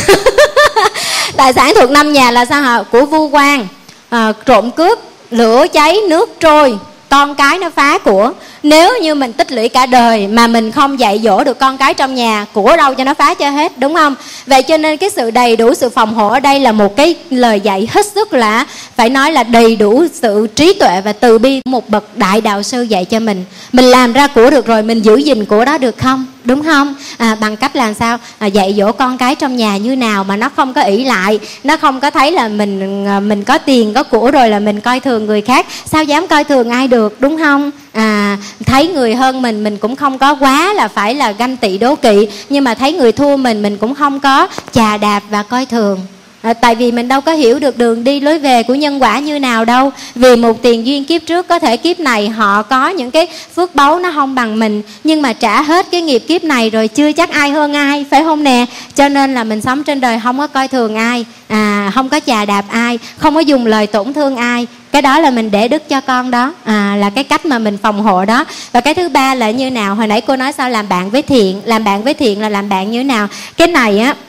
Tài sản thuộc năm nhà là sao hả? Của vu quan, à, trộm cướp, lửa cháy, nước trôi, con cái nó phá của. Nếu như mình tích lũy cả đời mà mình không dạy dỗ được con cái trong nhà, của đâu cho nó phá cho hết, đúng không? Vậy cho nên cái sự đầy đủ sự phòng hộ ở đây là một cái lời dạy hết sức là phải nói là đầy đủ sự trí tuệ và từ bi một bậc đại đạo sư dạy cho mình. Mình làm ra của được rồi, mình giữ gìn của đó được không? Đúng không? À, bằng cách làm sao? À, dạy dỗ con cái trong nhà như nào mà nó không có ỷ lại, nó không có thấy là mình mình có tiền có của rồi là mình coi thường người khác. Sao dám coi thường ai được, đúng không? À, thấy người hơn mình mình cũng không có quá là phải là ganh tị đố kỵ, nhưng mà thấy người thua mình mình cũng không có chà đạp và coi thường. À, tại vì mình đâu có hiểu được đường đi lối về của nhân quả như nào đâu. Vì một tiền duyên kiếp trước, có thể kiếp này họ có những cái phước báu nó không bằng mình, nhưng mà trả hết cái nghiệp kiếp này rồi chưa chắc ai hơn ai, phải không nè? Cho nên là mình sống trên đời không có coi thường ai, à, không có chà đạp ai, không có dùng lời tổn thương ai. Cái đó là mình để đức cho con đó, à, là cái cách mà mình phòng hộ đó. Và cái thứ ba là như nào? Hồi nãy cô nói sao làm bạn với thiện. Làm bạn với thiện là làm bạn như thế nào? Cái này á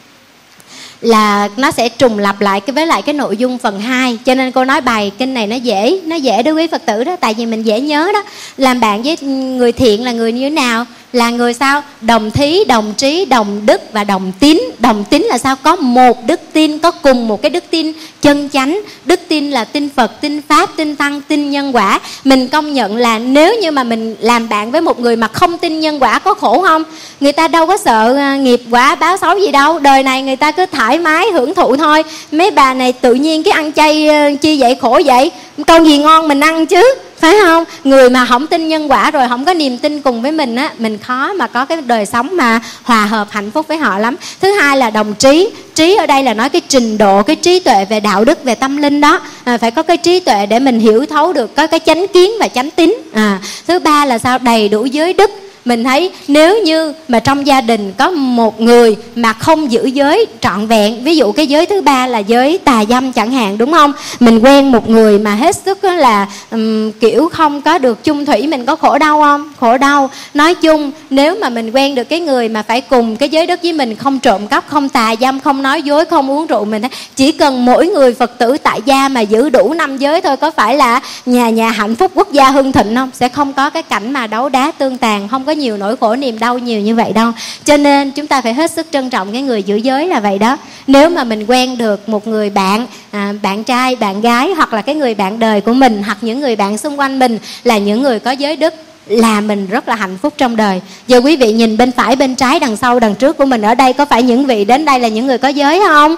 là nó sẽ trùng lặp lại cái với lại cái nội dung phần hai. Cho nên cô nói bài kinh này nó dễ, nó dễ đối với Phật tử đó, tại vì mình dễ nhớ đó. Làm bạn với người thiện là người như thế nào? Là người sao? Đồng thí, đồng trí, đồng đức và đồng tín. Đồng tín là sao? Có một đức tin, có cùng một cái đức tin chân chánh. Đức tin là tin Phật, tin Pháp, tin Tăng, tin nhân quả. Mình công nhận là nếu như mà mình làm bạn với một người mà không tin nhân quả có khổ không? Người ta đâu có sợ nghiệp quả báo xấu gì đâu. Đời này người ta cứ thoải mái hưởng thụ thôi. Mấy bà này tự nhiên cái ăn chay chi vậy, khổ vậy? Con gì ngon mình ăn chứ, phải không? Người mà không tin nhân quả rồi không có niềm tin cùng với mình á, mình khó mà có cái đời sống mà hòa hợp hạnh phúc với họ lắm. Thứ hai là đồng trí. Trí ở đây là nói cái trình độ, cái trí tuệ về đạo đức, về tâm linh đó. À, phải có cái trí tuệ để mình hiểu thấu được, có cái chánh kiến và chánh tín. À, thứ ba là sao? Đầy đủ giới đức. Mình thấy nếu như mà trong gia đình có một người mà không giữ giới trọn vẹn, ví dụ cái giới thứ ba là giới tà dâm chẳng hạn, đúng không? Mình quen một người mà hết sức là um, kiểu không có được chung thủy, mình có khổ đau không? Khổ đau. Nói chung nếu mà mình quen được cái người mà phải cùng cái giới đức với mình, không trộm cắp, không tà dâm, không nói dối, không uống rượu, mình thấy chỉ cần mỗi người Phật tử tại gia mà giữ đủ năm giới thôi, có phải là nhà nhà hạnh phúc, quốc gia hưng thịnh không? Sẽ không có cái cảnh mà đấu đá tương tàn, không có nhiều nỗi khổ niềm đau nhiều như vậy đâu. Cho nên chúng ta phải hết sức trân trọng cái người giữ giới là vậy đó. Nếu mà mình quen được một người bạn, à, bạn trai, bạn gái, hoặc là cái người bạn đời của mình, hoặc những người bạn xung quanh mình là những người có giới đức, là mình rất là hạnh phúc trong đời. Giờ quý vị nhìn bên phải, bên trái, đằng sau, đằng trước của mình ở đây, có phải những vị đến đây là những người có giới không?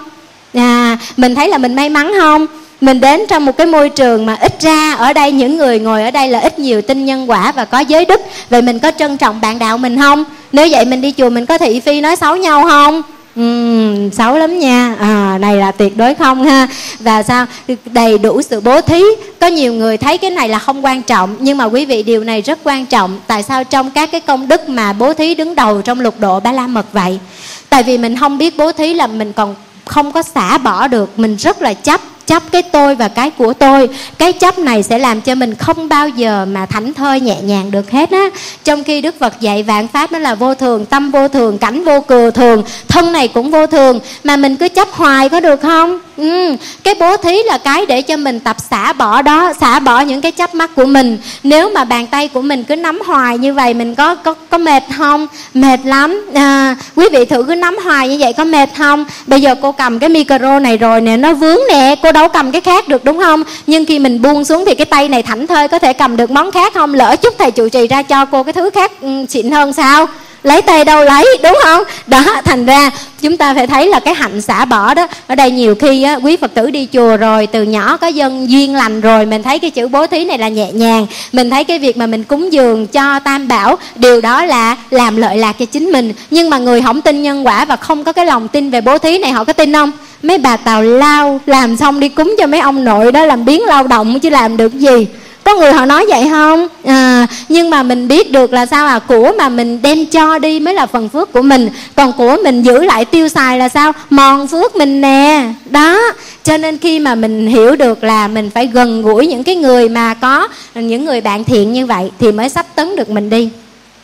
À, mình thấy là mình may mắn không? Mình đến trong một cái môi trường mà ít ra ở đây những người ngồi ở đây là ít nhiều tin nhân quả và có giới đức. Vậy mình có trân trọng bạn đạo mình không? Nếu vậy mình đi chùa mình có thị phi nói xấu nhau không? Uhm, xấu lắm nha. À, này là tuyệt đối không ha. Và sao? Đầy đủ sự bố thí. Có nhiều người thấy cái này là không quan trọng, nhưng mà quý vị điều này rất quan trọng. Tại sao? Trong các cái công đức mà bố thí đứng đầu trong lục độ Ba La Mật vậy. Tại vì mình không biết bố thí là mình còn không có xả bỏ được. Mình rất là chấp chấp cái tôi và cái của tôi. Cái chấp này sẽ làm cho mình không bao giờ mà thảnh thơi nhẹ nhàng được hết á. Trong khi Đức Phật dạy vạn pháp nó là vô thường, tâm vô thường, cảnh vô cừ thường, thân này cũng vô thường, mà mình cứ chấp hoài có được không? Ừ. Cái bố thí là cái để cho mình tập xả bỏ đó, xả bỏ những cái chấp mắc của mình. Nếu mà bàn tay của mình cứ nắm hoài như vậy, mình có có có mệt không? Mệt lắm. À, quý vị thử cứ nắm hoài như vậy có mệt không? Bây giờ cô cầm cái micro này rồi nè, nó vướng nè, cô đâu cầm cái khác được đúng không? Nhưng khi mình buông xuống thì cái tay này thảnh thơi có thể cầm được món khác không? Lỡ chút thầy trụ trì ra cho cô cái thứ khác um, xịn hơn sao? Lấy tay đâu lấy, đúng không? Đó, thành ra chúng ta phải thấy là cái hạnh xả bỏ đó. Ở đây nhiều khi á, quý Phật tử đi chùa rồi, từ nhỏ có dân duyên lành rồi, mình thấy cái chữ bố thí này là nhẹ nhàng. Mình thấy cái việc mà mình cúng dường cho Tam Bảo, điều đó là làm lợi lạc cho chính mình. Nhưng mà người không tin nhân quả và không có cái lòng tin về bố thí này, họ có tin không? Mấy bà tào lao làm xong đi cúng cho mấy ông nội đó, làm biếng lao động chứ làm được gì. Có người họ nói vậy không? À, nhưng mà mình biết được là sao à? Của mà mình đem cho đi mới là phần phước của mình. Còn của mình giữ lại tiêu xài là sao? Mòn phước mình nè. Đó. Cho nên khi mà mình hiểu được là mình phải gần gũi những cái người mà có những người bạn thiện như vậy thì mới xách tấn được mình đi.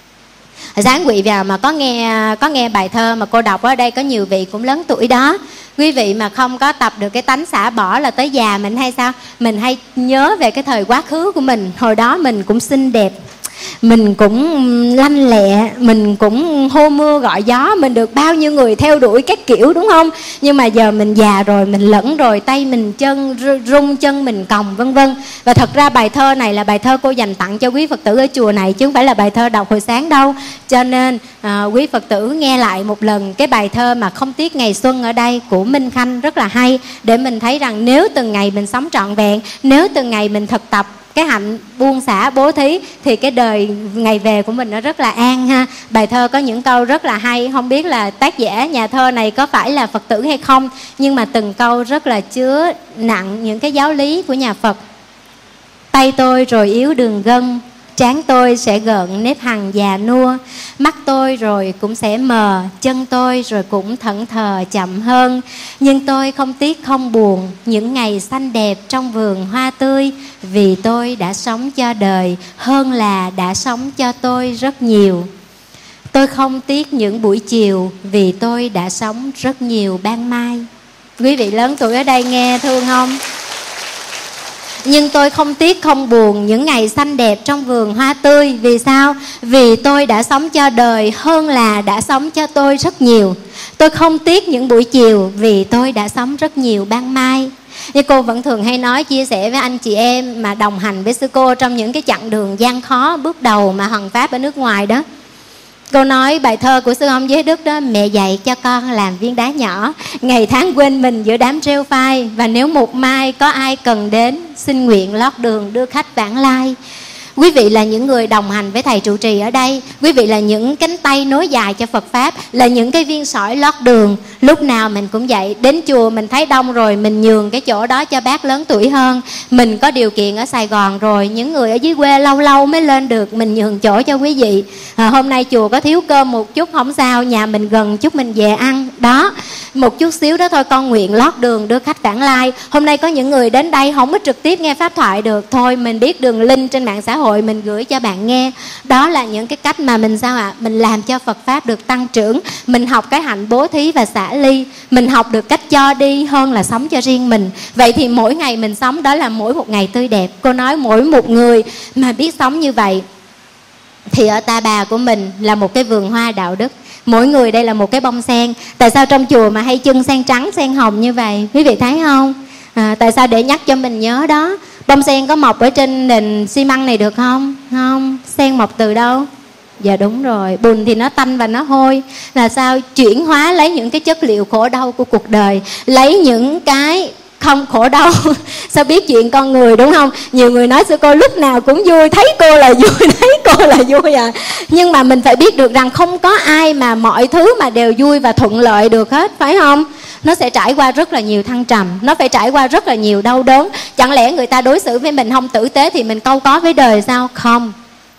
Sáng quý vào mà có nghe có nghe bài thơ mà cô đọc ở đây, có nhiều vị cũng lớn tuổi đó. Quý vị mà không có tập được cái tánh xả bỏ là tới già mình hay sao? Mình hay nhớ về cái thời quá khứ của mình. Hồi đó mình cũng xinh đẹp, mình cũng lanh lẹ, mình cũng hô mưa gọi gió, mình được bao nhiêu người theo đuổi các kiểu, đúng không? Nhưng mà giờ mình già rồi, mình lẫn rồi, tay mình chân rung, chân mình còng, vân vân. Và thật ra bài thơ này là bài thơ cô dành tặng cho quý Phật tử ở chùa này, chứ không phải là bài thơ đọc hồi sáng đâu. Cho nên à, quý Phật tử nghe lại một lần cái bài thơ mà Không Tiếc Ngày Xuân ở đây của Minh Khanh rất là hay, để mình thấy rằng nếu từng ngày mình sống trọn vẹn, nếu từng ngày mình thực tập cái hạnh buông xả bố thí thì cái đời ngày về của mình nó rất là an ha. Bài thơ có những câu rất là hay, không biết là tác giả nhà thơ này có phải là Phật tử hay không, nhưng mà từng câu rất là chứa nặng những cái giáo lý của nhà Phật. Tay tôi rồi yếu đường gân, trán tôi sẽ gợn nếp hằn già nua, mắt tôi rồi cũng sẽ mờ, chân tôi rồi cũng thẫn thờ chậm hơn. Nhưng tôi không tiếc không buồn những ngày xanh đẹp trong vườn hoa tươi, vì tôi đã sống cho đời hơn là đã sống cho tôi rất nhiều. Tôi không tiếc những buổi chiều vì tôi đã sống rất nhiều ban mai. Quý vị lớn tuổi ở đây nghe thương không? Nhưng tôi không tiếc không buồn những ngày xanh đẹp trong vườn hoa tươi. Vì sao? Vì tôi đã sống cho đời hơn là đã sống cho tôi rất nhiều. Tôi không tiếc những buổi chiều vì tôi đã sống rất nhiều ban mai. Như cô vẫn thường hay nói, chia sẻ với anh chị em mà đồng hành với sư cô trong những cái chặng đường gian khó bước đầu mà hoằng pháp ở nước ngoài đó. Cô nói bài thơ của sư ông Giới Đức đó: mẹ dạy cho con làm viên đá nhỏ, ngày tháng quên mình giữa đám rêu phai, và nếu một mai có ai cần đến, xin nguyện lót đường đưa khách vãng lai. Quý vị là những người đồng hành với thầy trụ trì ở đây. Quý vị là những cánh tay nối dài cho Phật Pháp, là những cái viên sỏi lót đường. Lúc nào mình cũng vậy. Đến chùa mình thấy đông rồi, mình nhường cái chỗ đó cho bác lớn tuổi hơn. Mình có điều kiện ở Sài Gòn rồi, những người ở dưới quê lâu lâu mới lên được, mình nhường chỗ cho quý vị. à, Hôm nay chùa có thiếu cơm một chút không sao, nhà mình gần chút mình về ăn. Đó, một chút xíu đó thôi, con nguyện lót đường đưa khách vãng lai. Hôm nay có những người đến đây không có trực tiếp nghe pháp thoại được, thôi mình biết đường link trên mạng xã hội, mình gửi cho bạn nghe. Đó là những cái cách mà mình sao ạ? À? Mình làm cho Phật Pháp được tăng trưởng. Mình học cái hạnh bố thí và xả ly. Mình học được cách cho đi hơn là sống cho riêng mình. Vậy thì mỗi ngày mình sống đó là mỗi một ngày tươi đẹp. Cô nói mỗi một người mà biết sống như vậy thì ở Ta Bà của mình là một cái vườn hoa đạo đức. Mỗi người đây là một cái bông sen. Tại sao trong chùa mà hay trưng sen trắng, sen hồng như vậy? Quý vị thấy không? À, tại sao? Để nhắc cho mình nhớ đó. Bông sen có mọc ở trên nền xi măng này được không? Không. Sen mọc từ đâu? Dạ đúng rồi, bùn thì nó tanh và nó hôi. Là sao? Chuyển hóa lấy những cái chất liệu khổ đau của cuộc đời, lấy những cái không khổ đau. Sao biết chuyện con người, đúng không? Nhiều người nói sư cô lúc nào cũng vui, thấy cô là vui, thấy cô là vui à. Nhưng mà mình phải biết được rằng không có ai mà mọi thứ mà đều vui và thuận lợi được hết, phải không? Nó sẽ trải qua rất là nhiều thăng trầm, nó phải trải qua rất là nhiều đau đớn. Chẳng lẽ người ta đối xử với mình không tử tế thì mình câu có với đời sao? Không.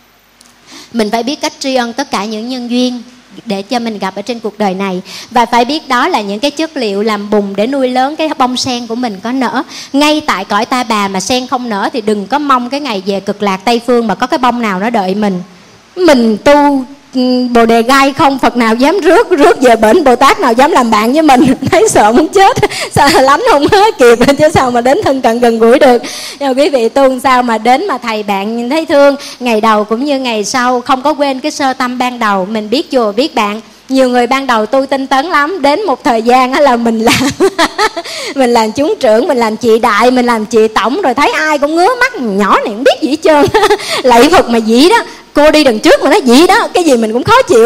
Mình phải biết cách tri ân tất cả những nhân duyên để cho mình gặp ở trên cuộc đời này. Và phải biết đó là những cái chất liệu làm bùn để nuôi lớn cái bông sen của mình có nở. Ngay tại cõi Ta Bà mà sen không nở thì đừng có mong cái ngày về cực lạc Tây Phương mà có cái bông nào nó đợi mình. Mình tu Bồ Đề Gai không Phật nào dám rước, rước về bển Bồ Tát nào dám làm bạn với mình. Thấy sợ muốn chết, sao lánh không hết kịp chứ sao mà đến thân cận gần gũi được. Nhưng mà quý vị tu sao mà đến mà thầy bạn thấy thương, ngày đầu cũng như ngày sau không có quên cái sơ tâm ban đầu. Mình biết chùa biết bạn. Nhiều người ban đầu tu tinh tấn lắm, đến một thời gian là mình làm mình làm chúng trưởng, mình làm chị đại, mình làm chị tổng, rồi thấy ai cũng ngứa mắt, nhỏ này không biết gì hết trơn. Lạy Phật mà vậy đó, cô đi đằng trước mà nói vậy đó, cái gì mình cũng khó chịu.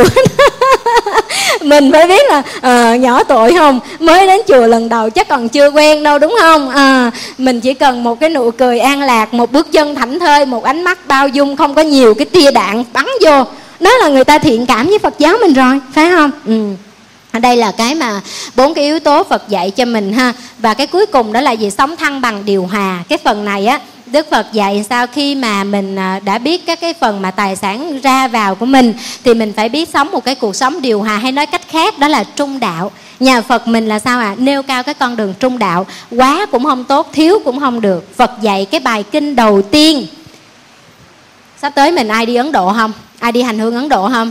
Mình phải biết là à, nhỏ tội không, mới đến chùa lần đầu chắc còn chưa quen đâu, đúng không? À, mình chỉ cần một cái nụ cười an lạc, một bước chân thảnh thơi, một ánh mắt bao dung, không có nhiều cái tia đạn bắn vô, đó là người ta thiện cảm với Phật giáo mình rồi, phải không? Ừ. Ở đây là cái mà bốn cái yếu tố Phật dạy cho mình ha. Và cái cuối cùng đó là gì? Sống thăng bằng điều hòa. Cái phần này á, Đức Phật dạy sao khi mà mình đã biết các cái phần mà tài sản ra vào của mình thì mình phải biết sống một cái cuộc sống điều hòa, hay nói cách khác đó là trung đạo. Nhà Phật mình là sao ạ? À? Nêu cao cái con đường trung đạo, quá cũng không tốt, thiếu cũng không được. Phật dạy cái bài kinh đầu tiên. Sắp tới mình ai đi Ấn Độ không? Ai đi hành hương Ấn Độ không?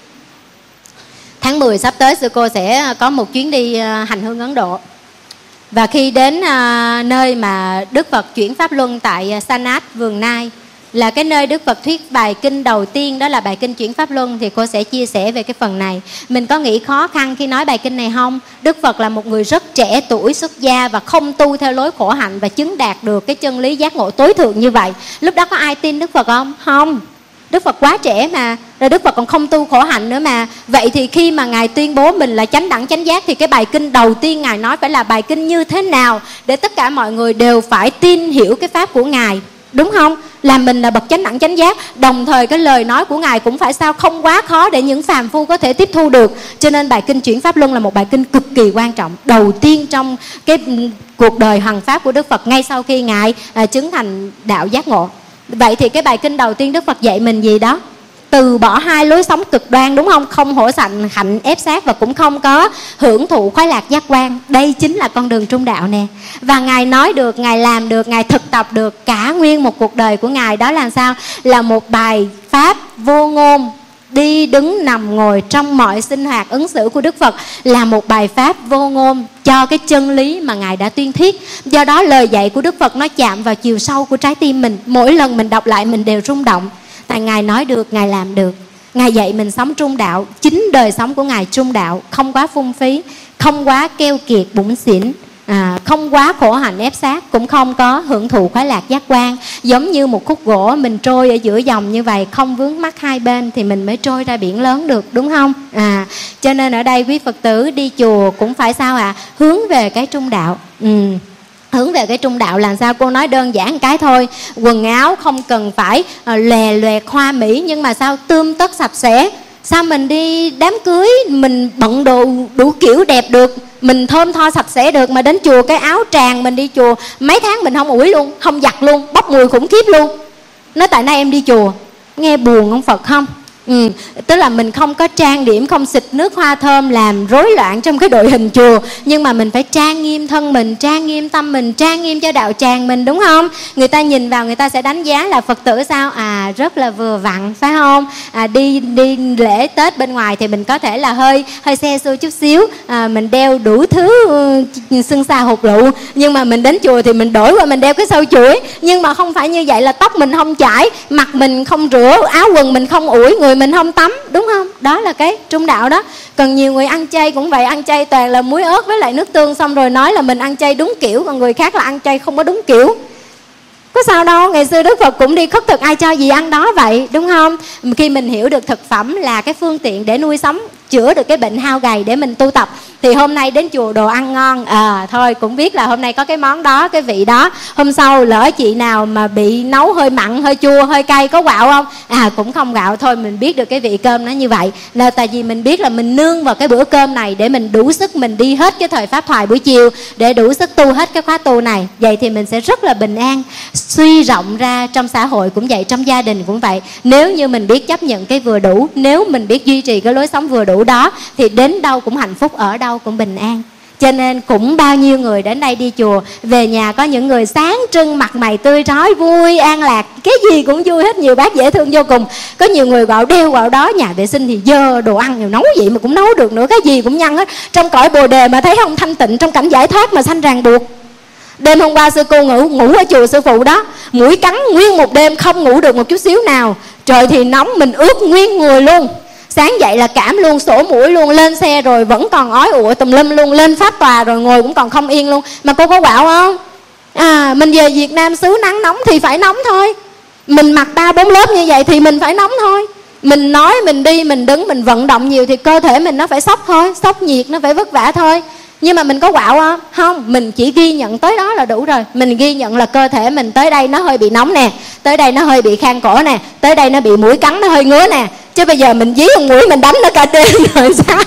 Tháng mười sắp tới sư cô sẽ có một chuyến đi hành hương Ấn Độ. Và khi đến nơi mà Đức Phật chuyển Pháp Luân tại Sanat, Vườn Nai, là cái nơi Đức Phật thuyết bài kinh đầu tiên, đó là bài kinh chuyển Pháp Luân, thì cô sẽ chia sẻ về cái phần này. Mình có nghĩ khó khăn khi nói bài kinh này không? Đức Phật là một người rất trẻ tuổi, xuất gia và không tu theo lối khổ hạnh và chứng đạt được cái chân lý giác ngộ tối thượng như vậy. Lúc đó có ai tin Đức Phật không? Không. Đức Phật quá trẻ mà, rồi Đức Phật còn không tu khổ hạnh nữa mà. Vậy thì khi mà Ngài tuyên bố mình là chánh đẳng chánh giác thì cái bài kinh đầu tiên Ngài nói phải là bài kinh như thế nào để tất cả mọi người đều phải tin hiểu cái pháp của Ngài, đúng không? Là mình là bậc chánh đẳng chánh giác. Đồng thời cái lời nói của Ngài cũng phải sao không quá khó để những phàm phu có thể tiếp thu được. Cho nên bài kinh chuyển Pháp Luân là một bài kinh cực kỳ quan trọng, đầu tiên trong cái cuộc đời hoằng pháp của Đức Phật ngay sau khi Ngài à, chứng thành đạo giác ngộ. Vậy thì cái bài kinh đầu tiên Đức Phật dạy mình gì đó? Từ bỏ hai lối sống cực đoan, đúng không? Không hổ sạnh hạnh ép sát và cũng không có hưởng thụ khoái lạc giác quan. Đây chính là con đường trung đạo nè. Và Ngài nói được, Ngài làm được, Ngài thực tập được cả nguyên một cuộc đời của Ngài. Đó là sao? Là một bài pháp vô ngôn, đi đứng nằm ngồi trong mọi sinh hoạt ứng xử của Đức Phật là một bài pháp vô ngôn cho cái chân lý mà Ngài đã tuyên thuyết. Do đó lời dạy của Đức Phật nó chạm vào chiều sâu của trái tim mình. Mỗi lần mình đọc lại mình đều rung động. Tại Ngài nói được, Ngài làm được. Ngài dạy mình sống trung đạo. Chính đời sống của Ngài trung đạo, không quá phung phí, không quá keo kiệt bủn xỉn, À, không quá khổ hạnh ép sát, cũng không có hưởng thụ khoái lạc giác quan. Giống như một khúc gỗ mình trôi ở giữa dòng như vậy, không vướng mắc hai bên thì mình mới trôi ra biển lớn được, đúng không? À, cho nên ở đây quý Phật tử đi chùa cũng phải sao ạ? À? Hướng về cái trung đạo. Ừ. Hướng về cái trung đạo là sao? Cô nói đơn giản một cái thôi. Quần áo không cần phải uh, lè loẹt hoa mỹ, nhưng mà sao? Tươm tất sạch sẽ. Sao mình đi đám cưới mình bận đồ đủ kiểu đẹp được, mình thơm tho sạch sẽ được, mà đến chùa cái áo tràng mình đi chùa mấy tháng mình không ủi luôn, không giặt luôn, bốc mùi khủng khiếp luôn. Nói tại nay em đi chùa, nghe buồn ông Phật không? Ừ, tức là mình không có trang điểm, không xịt nước hoa thơm làm rối loạn trong cái đội hình chùa, nhưng mà mình phải trang nghiêm thân mình, trang nghiêm tâm mình, trang nghiêm cho đạo tràng mình, đúng không? Người ta nhìn vào người ta sẽ đánh giá là Phật tử sao? À, rất là vừa vặn, phải không? À, đi đi lễ Tết bên ngoài thì mình có thể là hơi hơi xe xua chút xíu, à, mình đeo đủ thứ xương xa hột lựu, nhưng mà mình đến chùa thì mình đổi qua mình đeo cái sâu chuỗi. Nhưng mà không phải như vậy là tóc mình không chải, mặt mình không rửa, áo quần mình không ủi, người mình không tắm, đúng không? Đó là cái trung đạo đó. Còn nhiều người ăn chay cũng vậy, ăn chay toàn là muối ớt với lại nước tương, xong rồi nói là mình ăn chay đúng kiểu, còn người khác là ăn chay không có đúng kiểu. Có sao đâu, ngày xưa Đức Phật cũng đi khất thực, ai cho gì ăn đó vậy, đúng không? Khi mình hiểu được thực phẩm là cái phương tiện để nuôi sống, chữa được cái bệnh hao gầy để mình tu tập, thì hôm nay đến chùa đồ ăn ngon, à thôi cũng biết là hôm nay có cái món đó, cái vị đó. Hôm sau lỡ chị nào mà bị nấu hơi mặn, hơi chua, hơi cay, có quạo không? À cũng không quạo, thôi mình biết được cái vị cơm nó như vậy. Là tại vì mình biết là mình nương vào cái bữa cơm này để mình đủ sức mình đi hết cái thời pháp thoại buổi chiều, để đủ sức tu hết cái khóa tu này. Vậy thì mình sẽ rất là bình an. Suy rộng ra trong xã hội cũng vậy, trong gia đình cũng vậy. Nếu như mình biết chấp nhận cái vừa đủ, nếu mình biết duy trì cái lối sống vừa đủ đó, thì đến đâu cũng hạnh phúc, ở đâu cũng bình an. Cho nên cũng bao nhiêu người đến đây đi chùa, về nhà có những người sáng trưng, mặt mày tươi rói, vui, an lạc, cái gì cũng vui hết. Nhiều bác dễ thương vô cùng. Có nhiều người gọi đeo vào đó, nhà vệ sinh thì dơ, đồ ăn nhiều nấu vậy mà cũng nấu được nữa, cái gì cũng nhăn hết. Trong cõi Bồ Đề mà thấy không thanh tịnh, trong cảnh giải thoát mà sanh ràng buộc. Đêm hôm qua sư cô ngủ, ngủ ở chùa sư phụ đó, mũi cắn nguyên một đêm không ngủ được một chút xíu nào. Trời thì nóng, mình ướt nguyên người luôn. Sáng dậy là cảm luôn, sổ mũi luôn, lên xe rồi vẫn còn ói ủa tùm lum luôn, lên pháp tòa rồi ngồi cũng còn không yên luôn. Mà cô có quạo không? À, mình về Việt Nam xứ nắng nóng thì phải nóng thôi. Mình mặc ba bốn lớp như vậy thì mình phải nóng thôi. Mình nói, mình đi, mình đứng, mình vận động nhiều thì cơ thể mình nó phải sốc thôi, sốc nhiệt, nó phải vất vả thôi. Nhưng mà mình có quạo không? Không, mình chỉ ghi nhận tới đó là đủ rồi. Mình ghi nhận là cơ thể mình tới đây nó hơi bị nóng nè, tới đây nó hơi bị khang cổ nè, tới đây nó bị mũi cắn, nó hơi ngứa nè. Chứ bây giờ mình dí con mũi mình đấm nó cả đêm rồi sao?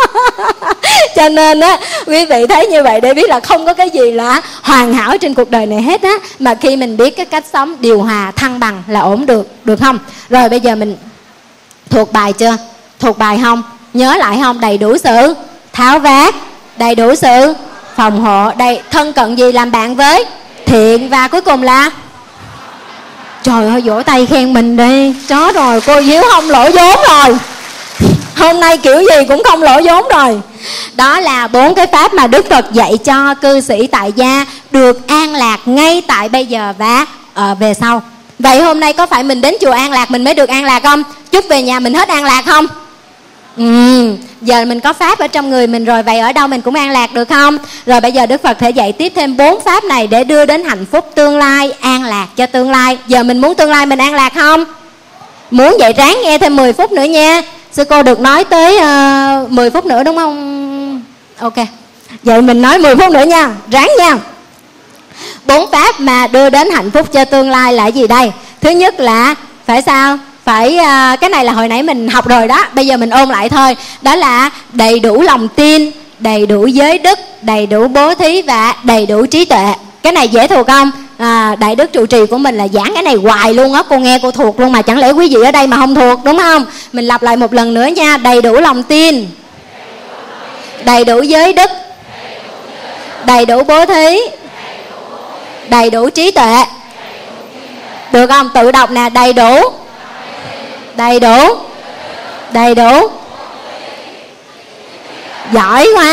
Cho nên á, quý vị thấy như vậy để biết là không có cái gì là hoàn hảo trên cuộc đời này hết á. Mà khi mình biết cái cách sống điều hòa, thăng bằng là ổn được, được không? Rồi bây giờ mình thuộc bài chưa? Thuộc bài không? Nhớ lại không? Đầy đủ sự tháo vát, đầy đủ sự phòng hộ, đầy thân cận gì làm bạn với thiện, và cuối cùng là trời ơi vỗ tay khen mình đi. Chó rồi, cô Diếu không lỗ vốn rồi, hôm nay kiểu gì cũng không lỗ vốn rồi. Đó là bốn cái pháp mà Đức Phật dạy cho cư sĩ tại gia được an lạc ngay tại bây giờ và uh, về sau. Vậy hôm nay có phải mình đến chùa an lạc mình mới được an lạc không? Chút về nhà mình hết an lạc không? Ừ, giờ mình có pháp ở trong người mình rồi, vậy ở đâu mình cũng an lạc được không? Rồi bây giờ Đức Phật thể dạy tiếp thêm bốn pháp này để đưa đến hạnh phúc tương lai, an lạc cho tương lai. Giờ mình muốn tương lai mình an lạc không? Muốn vậy ráng nghe thêm mười phút nữa nha. Sư cô được nói tới uh, mười phút nữa đúng không? Ok, vậy mình nói mười phút nữa nha, ráng nha. Bốn pháp mà đưa đến hạnh phúc cho tương lai là gì đây? Thứ nhất là phải sao? Phải uh, cái này là hồi nãy mình học rồi đó, bây giờ mình ôn lại thôi. Đó là đầy đủ lòng tin, đầy đủ giới đức, đầy đủ bố thí và đầy đủ trí tuệ. Cái này dễ thuộc không? À, đại đức trụ trì của mình là giảng cái này hoài luôn á, cô nghe cô thuộc luôn mà, chẳng lẽ quý vị ở đây mà không thuộc, đúng không? Mình lặp lại một lần nữa nha. Đầy đủ lòng tin, đầy đủ giới đức, đầy đủ bố thí, đầy đủ trí tuệ. Được không? Tự đọc nè. Đầy đủ, đầy đủ, đầy đủ. Giỏi quá.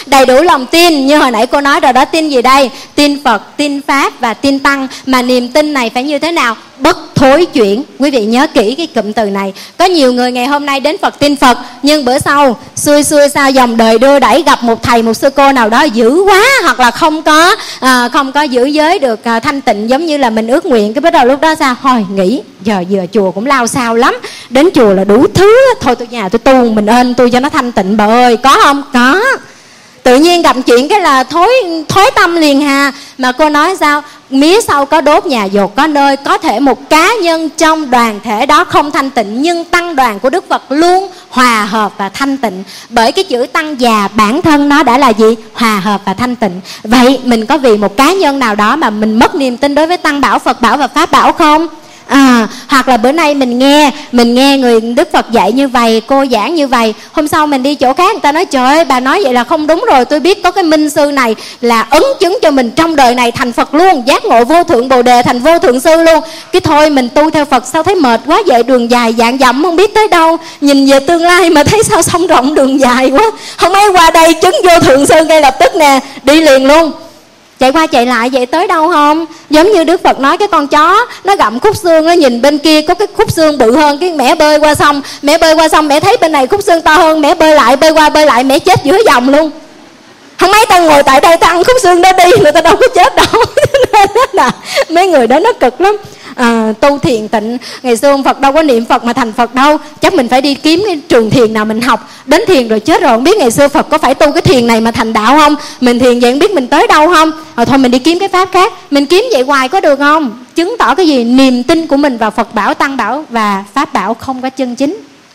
Đầy đủ lòng tin, như hồi nãy cô nói rồi đó, tin gì đây? Tin Phật, tin Pháp và tin Tăng. Mà niềm tin này phải như thế nào? Bất thối chuyển. Quý vị nhớ kỹ cái cụm từ này. Có nhiều người ngày hôm nay đến Phật tin Phật, nhưng bữa sau xui xui sao dòng đời đưa đẩy, gặp một thầy một sư cô nào đó dữ quá, hoặc là không có à, không có giữ giới được à, thanh tịnh giống như là mình ước nguyện. Cái bắt đầu lúc đó sao? Thôi nghỉ, giờ giờ chùa cũng lao sao lắm, đến chùa là đủ thứ, thôi tôi nhà tôi tu mình ơn tôi cho nó thanh tịnh bà ơi. Có không? Có. Tự nhiên gặp chuyện cái là thối thối tâm liền hà. Mà cô nói sao? Mía sau có đốt, nhà dột có nơi. Có thể một cá nhân trong đoàn thể đó không thanh tịnh, nhưng tăng đoàn của Đức Phật luôn hòa hợp và thanh tịnh. Bởi cái chữ tăng già bản thân nó đã là gì? Hòa hợp và thanh tịnh. Vậy mình có vì một cá nhân nào đó mà mình mất niềm tin đối với Tăng Bảo, Phật Bảo và Pháp Bảo không? À, hoặc là bữa nay mình nghe mình nghe người Đức Phật dạy như vậy, cô giảng như vậy, hôm sau mình đi chỗ khác người ta nói trời ơi bà nói vậy là không đúng rồi, tôi biết có cái minh sư này là ấn chứng cho mình trong đời này thành Phật luôn, giác ngộ vô thượng bồ đề thành vô thượng sư luôn. Cái thôi mình tu theo Phật sao thấy mệt quá vậy, đường dài dạng dặm không biết tới đâu, nhìn về tương lai mà thấy sao sông rộng đường dài quá, không ai qua đây chứng vô thượng sư ngay lập tức nè, đi liền luôn. Chạy qua chạy lại vậy tới đâu không? Giống như Đức Phật nói cái con chó nó gặm khúc xương, nó nhìn bên kia có cái khúc xương bự hơn, cái mẹ bơi qua sông, mẹ bơi qua sông mẹ thấy bên này khúc xương to hơn, mẹ bơi lại bơi qua bơi lại mẹ chết giữa dòng luôn. Không mấy ta ngồi tại đây ta ăn khúc xương đó đi, người ta đâu có chết đâu. Nên là mấy người đó nó cực lắm. À, tu thiền tịnh, ngày xưa ông Phật đâu có niệm Phật mà thành Phật đâu, chắc mình phải đi kiếm cái trường thiền nào mình học. Đến thiền rồi chết rồi không biết ngày xưa Phật có phải tu cái thiền này mà thành đạo không, mình thiền vậy không biết mình tới đâu không. Rồi thôi mình đi kiếm cái pháp khác, mình kiếm vậy hoài có được không? Chứng tỏ cái gì? Niềm tin của mình vào Phật Bảo, Tăng Bảo và Pháp Bảo không có chân chính.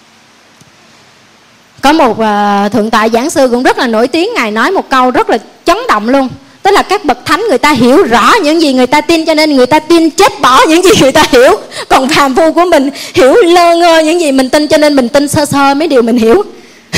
Có một uh, thượng tọa giảng sư cũng rất là nổi tiếng, ngài nói một câu rất là chấn động luôn. Tức là các bậc thánh người ta hiểu rõ những gì người ta tin, cho nên người ta tin chết bỏ những gì người ta hiểu. Còn phàm phu của mình hiểu lơ ngơ những gì mình tin, cho nên mình tin sơ sơ mấy điều mình hiểu.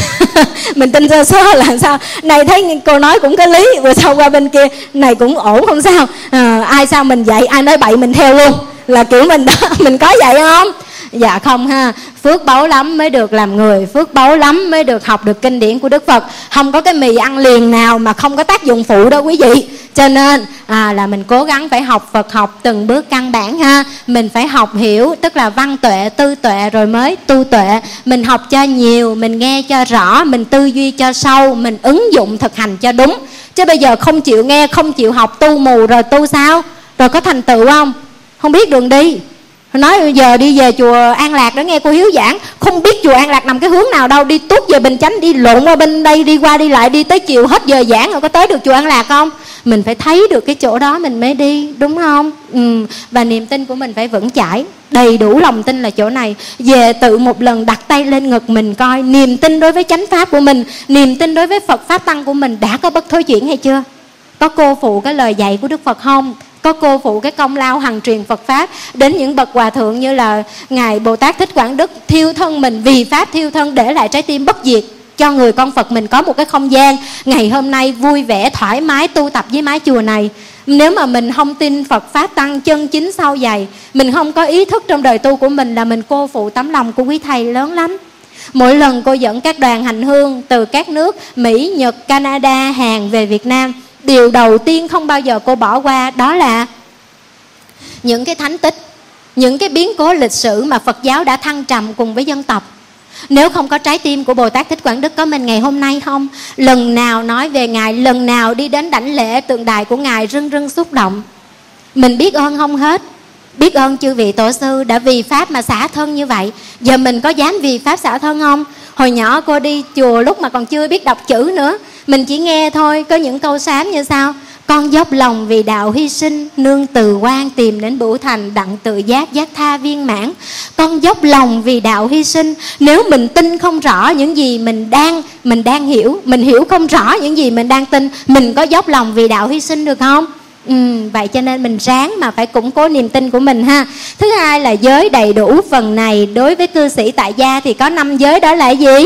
Mình tin sơ sơ là sao? Này thấy cô nói cũng có lý, rồi sau qua bên kia này cũng ổn không sao. À, ai sao mình dạy, ai nói bậy mình theo luôn, là kiểu mình đó. Mình có vậy không? Dạ không ha. Phước báu lắm mới được làm người, phước báu lắm mới được học được kinh điển của Đức Phật. Không có cái mì ăn liền nào mà không có tác dụng phụ đâu quý vị. Cho nên à, là mình cố gắng phải học Phật học từng bước căn bản ha. Mình phải học hiểu, tức là văn tuệ, tư tuệ rồi mới tu tuệ. Mình học cho nhiều, mình nghe cho rõ, mình tư duy cho sâu, mình ứng dụng thực hành cho đúng. Chứ bây giờ không chịu nghe, không chịu học, tu mù rồi tu sao? Rồi có thành tựu không? Không biết đường đi. Nói bây giờ đi về chùa An Lạc đó nghe cô Hiếu giảng, không biết chùa An Lạc nằm cái hướng nào đâu, đi tuốt về Bình Chánh, đi lộn qua bên đây, đi qua đi lại, đi tới chiều hết giờ giảng rồi có tới được chùa An Lạc không? Mình phải thấy được cái chỗ đó mình mới đi, đúng không? Ừ. Và niềm tin của mình phải vững chãi, đầy đủ lòng tin là chỗ này. Về tự một lần đặt tay lên ngực mình coi niềm tin đối với chánh pháp của mình, niềm tin đối với Phật Pháp Tăng của mình đã có bất thối chuyển hay chưa? Có cô phụ cái lời dạy của Đức Phật không? Có cô phụ cái công lao hằng truyền Phật Pháp? Đến những bậc hòa thượng như là Ngài Bồ Tát Thích Quảng Đức thiêu thân mình vì Pháp, thiêu thân để lại trái tim bất diệt cho người con Phật mình có một cái không gian ngày hôm nay vui vẻ thoải mái tu tập với mái chùa này. Nếu mà mình không tin Phật Pháp Tăng chân chính sâu dày, mình không có ý thức trong đời tu của mình, là mình cô phụ tấm lòng của quý thầy lớn lắm. Mỗi lần cô dẫn các đoàn hành hương từ các nước Mỹ, Nhật, Canada, Hàn về Việt Nam, điều đầu tiên không bao giờ cô bỏ qua đó là những cái thánh tích, những cái biến cố lịch sử mà Phật giáo đã thăng trầm cùng với dân tộc. Nếu không có trái tim của Bồ Tát Thích Quảng Đức có mình ngày hôm nay không? Lần nào nói về Ngài, lần nào đi đến đảnh lễ tượng đài của Ngài rưng rưng xúc động. Mình biết ơn không hết. Biết ơn chư vị tổ sư đã vì Pháp mà xả thân như vậy. Giờ mình có dám vì Pháp xả thân không? Hồi nhỏ cô đi chùa lúc mà còn chưa biết đọc chữ nữa, mình chỉ nghe thôi, có những câu sám như sau: con dốc lòng vì đạo hy sinh, nương từ quan tìm đến bửu thành, đặng tự giác giác tha viên mãn. Con dốc lòng vì đạo hy sinh. Nếu mình tin không rõ những gì mình đang mình đang hiểu, mình hiểu không rõ những gì mình đang tin, mình có dốc lòng vì đạo hy sinh được không? Ừ, vậy cho nên mình ráng mà phải củng cố niềm tin của mình ha. Thứ hai là giới đầy đủ. Phần này đối với cư sĩ tại gia thì có năm giới, đó là gì?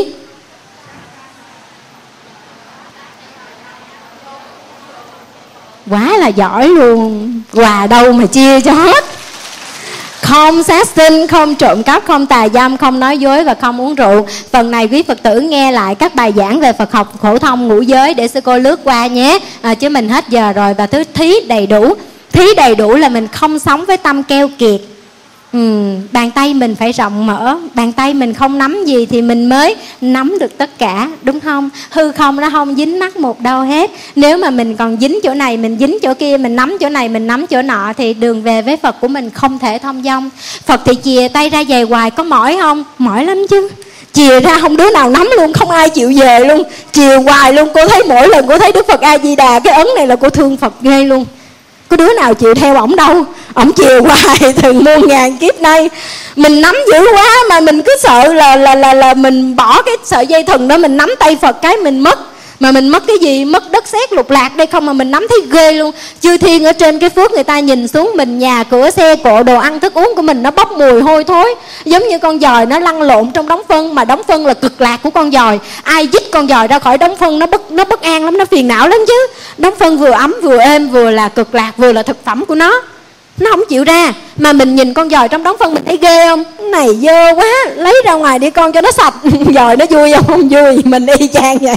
Quá là giỏi luôn, quà đâu mà chia cho hết. không sát sinh, không trộm cắp, không tà dâm, không nói dối và không uống rượu. Phần này quý Phật tử nghe lại các bài giảng về Phật học phổ thông ngũ giới để sư cô lướt qua nhé, à, chứ mình hết giờ rồi. Và thứ thí đầy đủ. Thí đầy đủ là mình không sống với tâm keo kiệt. Ừ, bàn tay mình phải rộng mở, bàn tay mình không nắm gì thì mình mới nắm được tất cả, đúng không? Hư không nó không dính mắc một đâu hết. Nếu mà mình còn dính chỗ này, mình dính chỗ kia, mình nắm chỗ này, mình nắm chỗ nọ thì đường về với Phật của mình không thể thông dong. Phật thì chìa tay ra về hoài, có mỏi không? Mỏi lắm chứ. Chìa ra không đứa nào nắm luôn, không ai chịu về luôn, chìa hoài luôn. Cô thấy mỗi lần cô thấy Đức Phật A Di Đà cái ấn này là cô thương Phật ghê luôn. Có đứa nào chịu theo ổng đâu, ổng chiều hoài từng muôn ngàn kiếp nay. Mình nắm dữ quá mà mình cứ sợ là là là là mình bỏ cái sợi dây thừng đó, mình nắm tay Phật cái mình mất. Mà mình mất cái gì? Mất đất sét lục lạc đây không mà mình nắm thấy ghê luôn. Chư thiên ở trên cái phước người ta nhìn xuống mình, nhà cửa xe cộ đồ ăn thức uống của mình nó bốc mùi hôi thối, giống như con giòi nó lăn lộn trong đống phân. Mà đống phân là cực lạc của con giòi, ai dứt con giòi ra khỏi đống phân nó bất nó bất an lắm, nó phiền não lắm chứ. Đống phân vừa ấm vừa êm, vừa là cực lạc vừa là thực phẩm của nó, nó không chịu ra. Mà mình nhìn con giòi trong đống phân mình thấy ghê không? Cái này dơ quá, lấy ra ngoài đi con cho nó sạch. Giòi nó vui không? Không vui. Mình y chang vậy.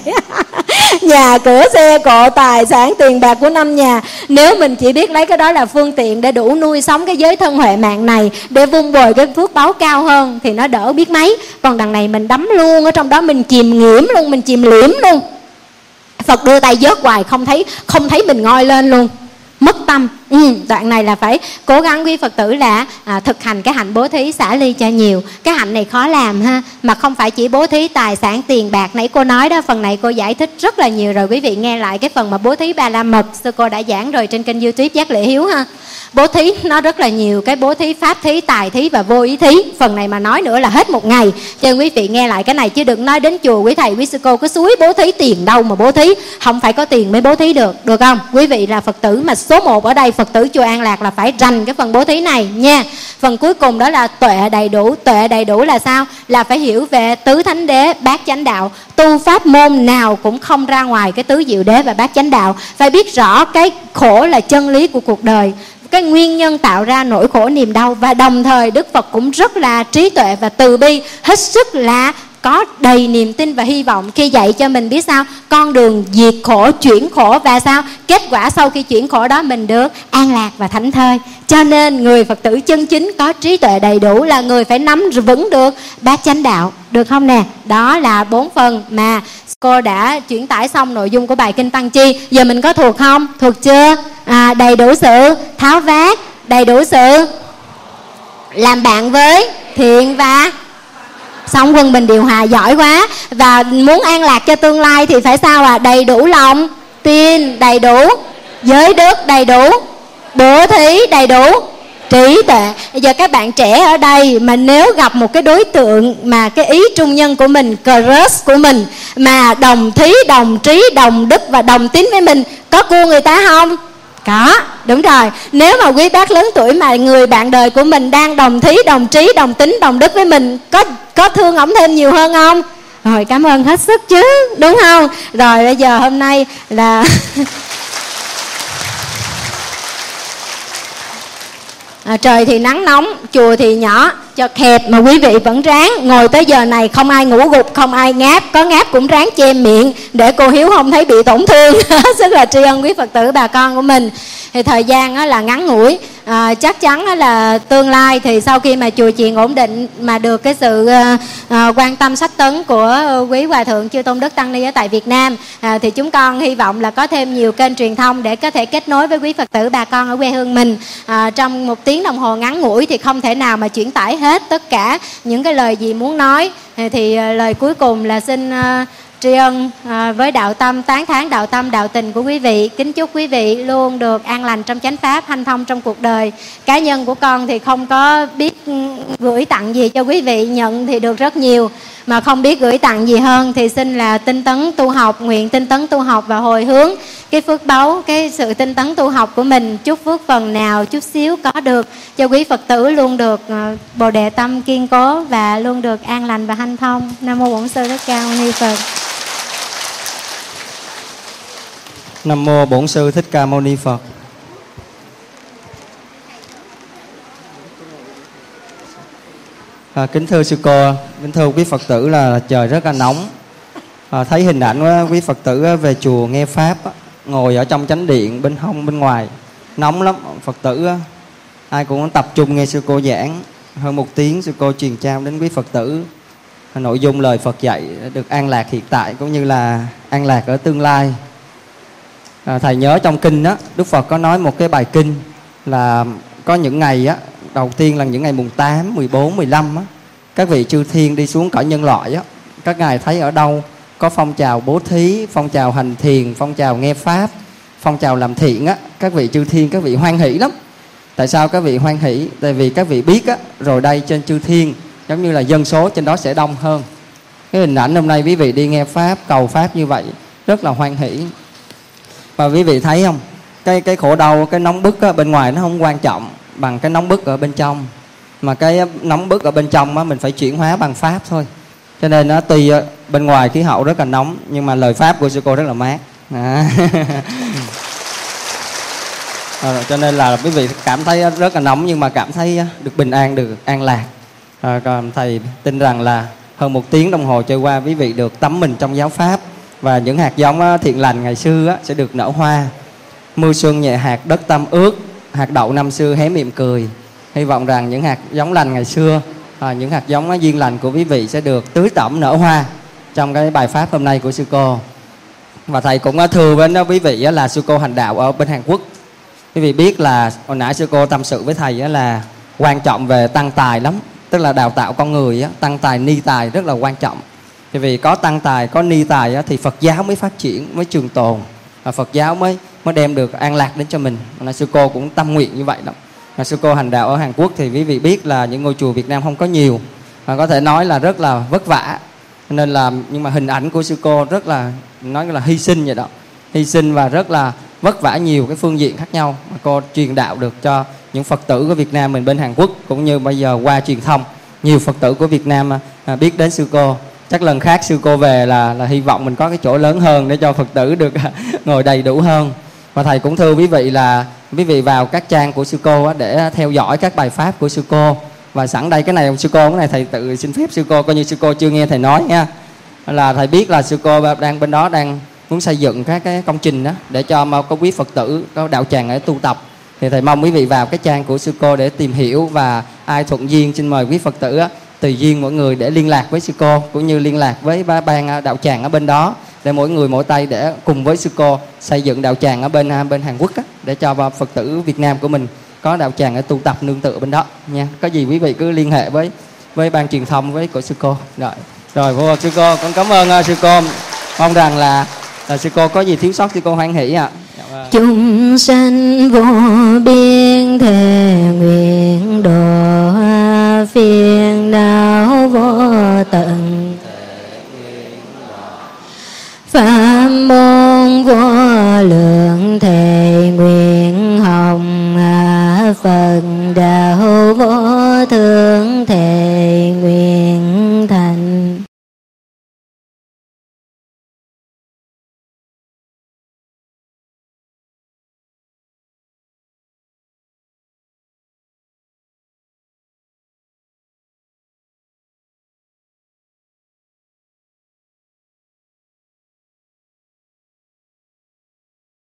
Nhà cửa xe cộ tài sản tiền bạc của năm nhà, nếu mình chỉ biết lấy cái đó là phương tiện để đủ nuôi sống cái giới thân huệ mạng này, để vun bồi cái phước báo cao hơn thì nó đỡ biết mấy. Còn đằng này mình đắm luôn ở trong đó, mình chìm nghiễm luôn, mình chìm liễm luôn. Phật đưa tay vớt hoài không thấy không thấy mình ngoi lên luôn, mất tâm. Ừ, đoạn này là phải cố gắng quý Phật tử là à, thực hành cái hạnh bố thí xả ly cho nhiều. Cái hạnh này khó làm ha, mà không phải chỉ bố thí tài sản tiền bạc. Nãy cô nói đó, phần này cô giải thích rất là nhiều rồi. Quý vị nghe lại cái phần mà bố thí ba la mật, sư cô đã giảng rồi trên kênh YouTube Giác Lệ Hiếu ha. Bố thí nó rất là nhiều, cái bố thí, pháp thí, tài thí và vô ý thí. Phần này mà nói nữa là hết một ngày. Cho nên quý vị nghe lại cái này, chứ đừng nói đến chùa quý thầy quý sư cô cứ suối bố thí, tiền đâu mà bố thí. Không phải có tiền mới bố thí được, được không? Quý vị là Phật tử mà số một ở đây, Phật tử chùa An Lạc, là phải rành cái phần bố thí này nha. Phần cuối cùng đó là tuệ đầy đủ. Tuệ đầy đủ là sao? Là phải hiểu về tứ thánh đế, bát chánh đạo. Tu pháp môn nào cũng không ra ngoài cái tứ diệu đế và bát chánh đạo. Phải biết rõ cái khổ là chân lý của cuộc đời, cái nguyên nhân tạo ra nỗi khổ niềm đau. Và đồng thời Đức Phật cũng rất là trí tuệ và từ bi, hết sức là có đầy niềm tin và hy vọng khi dạy cho mình biết sao con đường diệt khổ, chuyển khổ, và sao kết quả sau khi chuyển khổ đó mình được an lạc và thảnh thơi. Cho nên người Phật tử chân chính có trí tuệ đầy đủ là người phải nắm vững được bát chánh đạo, được không nè? Đó là bốn phần mà cô đã chuyển tải xong nội dung của bài Kinh Tăng Chi. Giờ mình có thuộc không? Thuộc chưa? À, đầy đủ sự tháo vát, đầy đủ sự làm bạn với thiện và sống quân bình điều hòa, giỏi quá. Và muốn an lạc cho tương lai thì phải sao à? Đầy đủ lòng tin, đầy đủ giới đức, đầy đủ bố thí, đầy đủ trí tuệ. Bây giờ các bạn trẻ ở đây mà nếu gặp một cái đối tượng mà cái ý trung nhân của mình, crush của mình, mà đồng thí, đồng trí, đồng đức và đồng tín với mình, có cua người ta không? Có, đúng rồi. Nếu mà quý bác lớn tuổi mà người bạn đời của mình đang đồng thí, đồng trí, đồng tín, đồng đức với mình, có có thương ổng thêm nhiều hơn không? Rồi, cảm ơn hết sức chứ, đúng không? Rồi bây giờ hôm nay là à, trời thì nắng nóng, chùa thì nhỏ chật hẹp, mà quý vị vẫn ráng ngồi tới giờ này, không ai ngủ gục, không ai ngáp, có ngáp cũng ráng che miệng để cô Hiếu không thấy bị tổn thương. Rất là tri ân quý Phật tử bà con của mình. Thì thời gian là ngắn ngủi, à, chắc chắn là tương lai thì sau khi mà chùa chiền ổn định mà được cái sự à, quan tâm sách tấn của quý Hòa Thượng Chư Tôn Đức Tăng Ni ở tại Việt Nam, à, thì chúng con hy vọng là có thêm nhiều kênh truyền thông để có thể kết nối với quý Phật tử bà con ở quê hương mình. À, trong một tiếng đồng hồ ngắn ngủi thì không thể nào mà chuyển tải hết tất cả những cái lời gì muốn nói. Thì lời cuối cùng là xin uh, tri ân à, với đạo tâm, tán thán đạo tâm, đạo tình của quý vị. Kính chúc quý vị luôn được an lành trong chánh pháp, hanh thông trong cuộc đời. Cá nhân của con thì không có biết gửi tặng gì cho quý vị, nhận thì được rất nhiều, mà không biết gửi tặng gì hơn thì xin là tinh tấn tu học, nguyện tinh tấn tu học và hồi hướng cái phước báu, cái sự tinh tấn tu học của mình, chúc phước phần nào chút xíu có được cho quý Phật tử luôn được uh, bồ đề tâm kiên cố và luôn được an lành và hanh thông. Nam mô Bổn Sư Thích Ca Mâu Ni Phật. Nam mô Bổn Sư Thích Ca Mâu Ni Phật. À, kính thưa sư cô, kính thưa quý Phật tử, là trời rất là nóng. À, thấy hình ảnh á, quý Phật tử về chùa nghe pháp á, ngồi ở trong chánh điện bên hông bên ngoài nóng lắm. Phật tử á, ai cũng tập trung nghe sư cô giảng hơn một tiếng. Sư cô truyền trao đến quý Phật tử nội dung lời Phật dạy được an lạc hiện tại cũng như là an lạc ở tương lai. À, thầy nhớ trong kinh á, Đức Phật có nói một cái bài kinh là có những ngày á, đầu tiên là những ngày mùng tám, mười bốn, mười lăm á, các vị chư thiên đi xuống cõi nhân loại á, các ngài thấy ở đâu có phong trào bố thí, phong trào hành thiền, phong trào nghe pháp, phong trào làm thiện á, các vị chư thiên, các vị hoan hỷ lắm. Tại sao các vị hoan hỷ? Tại vì các vị biết á, rồi đây trên chư thiên giống như là dân số trên đó sẽ đông hơn. Cái hình ảnh hôm nay quý vị đi nghe pháp, cầu pháp như vậy rất là hoan hỷ. Và quý vị thấy không, cái cái khổ đau, cái nóng bức á, bên ngoài nó không quan trọng bằng cái nóng bức ở bên trong. Mà cái nóng bức ở bên trong á, mình phải chuyển hóa bằng pháp thôi. Cho nên nó tuy bên ngoài khí hậu rất là nóng, nhưng mà lời pháp của sư cô rất là mát. À. À, cho nên là quý vị cảm thấy rất là nóng, nhưng mà cảm thấy được bình an, được an lạc. À, còn thầy tin rằng là hơn một tiếng đồng hồ trôi qua, quý vị được tắm mình trong giáo pháp, và những hạt giống thiện lành ngày xưa sẽ được nở hoa. Mưa xuân nhẹ hạt đất tâm ướt, hạt đậu năm xưa hé miệng cười. Hy vọng rằng những hạt giống lành ngày xưa, à, những hạt giống duyên lành của quý vị sẽ được tưới tẩm nở hoa trong cái bài pháp hôm nay của sư cô. Và thầy cũng thưa với quý vị là sư cô hành đạo ở bên Hàn Quốc. Quý vị biết là hồi nãy sư cô tâm sự với thầy là quan trọng về tăng tài lắm, tức là đào tạo con người, tăng tài ni tài rất là quan trọng. Bởi vì có tăng tài, có ni tài thì Phật giáo mới phát triển, mới trường tồn, và Phật giáo mới mới đem được an lạc đến cho mình. Là sư cô cũng tâm nguyện như vậy lắm. Mà sư cô hành đạo ở Hàn Quốc thì quý vị biết là những ngôi chùa Việt Nam không có nhiều, và có thể nói là rất là vất vả. Nên là nhưng mà hình ảnh của sư cô rất là nói là hy sinh vậy đó, hy sinh và rất là vất vả nhiều cái phương diện khác nhau mà cô truyền đạo được cho những Phật tử của Việt Nam mình bên Hàn Quốc, cũng như bây giờ qua truyền thông nhiều Phật tử của Việt Nam biết đến sư cô. Chắc lần khác sư cô về là là hy vọng mình có cái chỗ lớn hơn để cho Phật tử được ngồi đầy đủ hơn. Và thầy cũng thưa quý vị là quý vị vào các trang của sư cô để theo dõi các bài pháp của sư cô. Và sẵn đây cái này sư cô, cái này thầy tự xin phép sư cô, coi như sư cô chưa nghe thầy nói nha, là thầy biết là sư cô đang bên đó đang muốn xây dựng các cái công trình đó để cho có quý Phật tử có đạo tràng để tu tập. Thì thầy mong quý vị vào cái trang của sư cô để tìm hiểu, và ai thuận duyên xin mời quý Phật tử tùy duyên mỗi người để liên lạc với sư cô, cũng như liên lạc với ban đạo tràng ở bên đó, để mỗi người mỗi tay để cùng với sư cô xây dựng đạo tràng ở bên bên Hàn Quốc á, để cho Phật tử Việt Nam của mình có đạo tràng để tu tập nương tựa bên đó nha. Có gì quý vị cứ liên hệ với với ban truyền thông với của sư cô. Rồi rồi vô sư cô, con cảm ơn uh, sư cô. Mong rằng là, là sư cô có gì thiếu sót sư cô hoan hỷ ạ. À. Chúng sanh vô biên thề nguyện độ, phiền não vô tận pháp môn vô lượng, thề nguyện hồng Phật đạo vô thượng, thề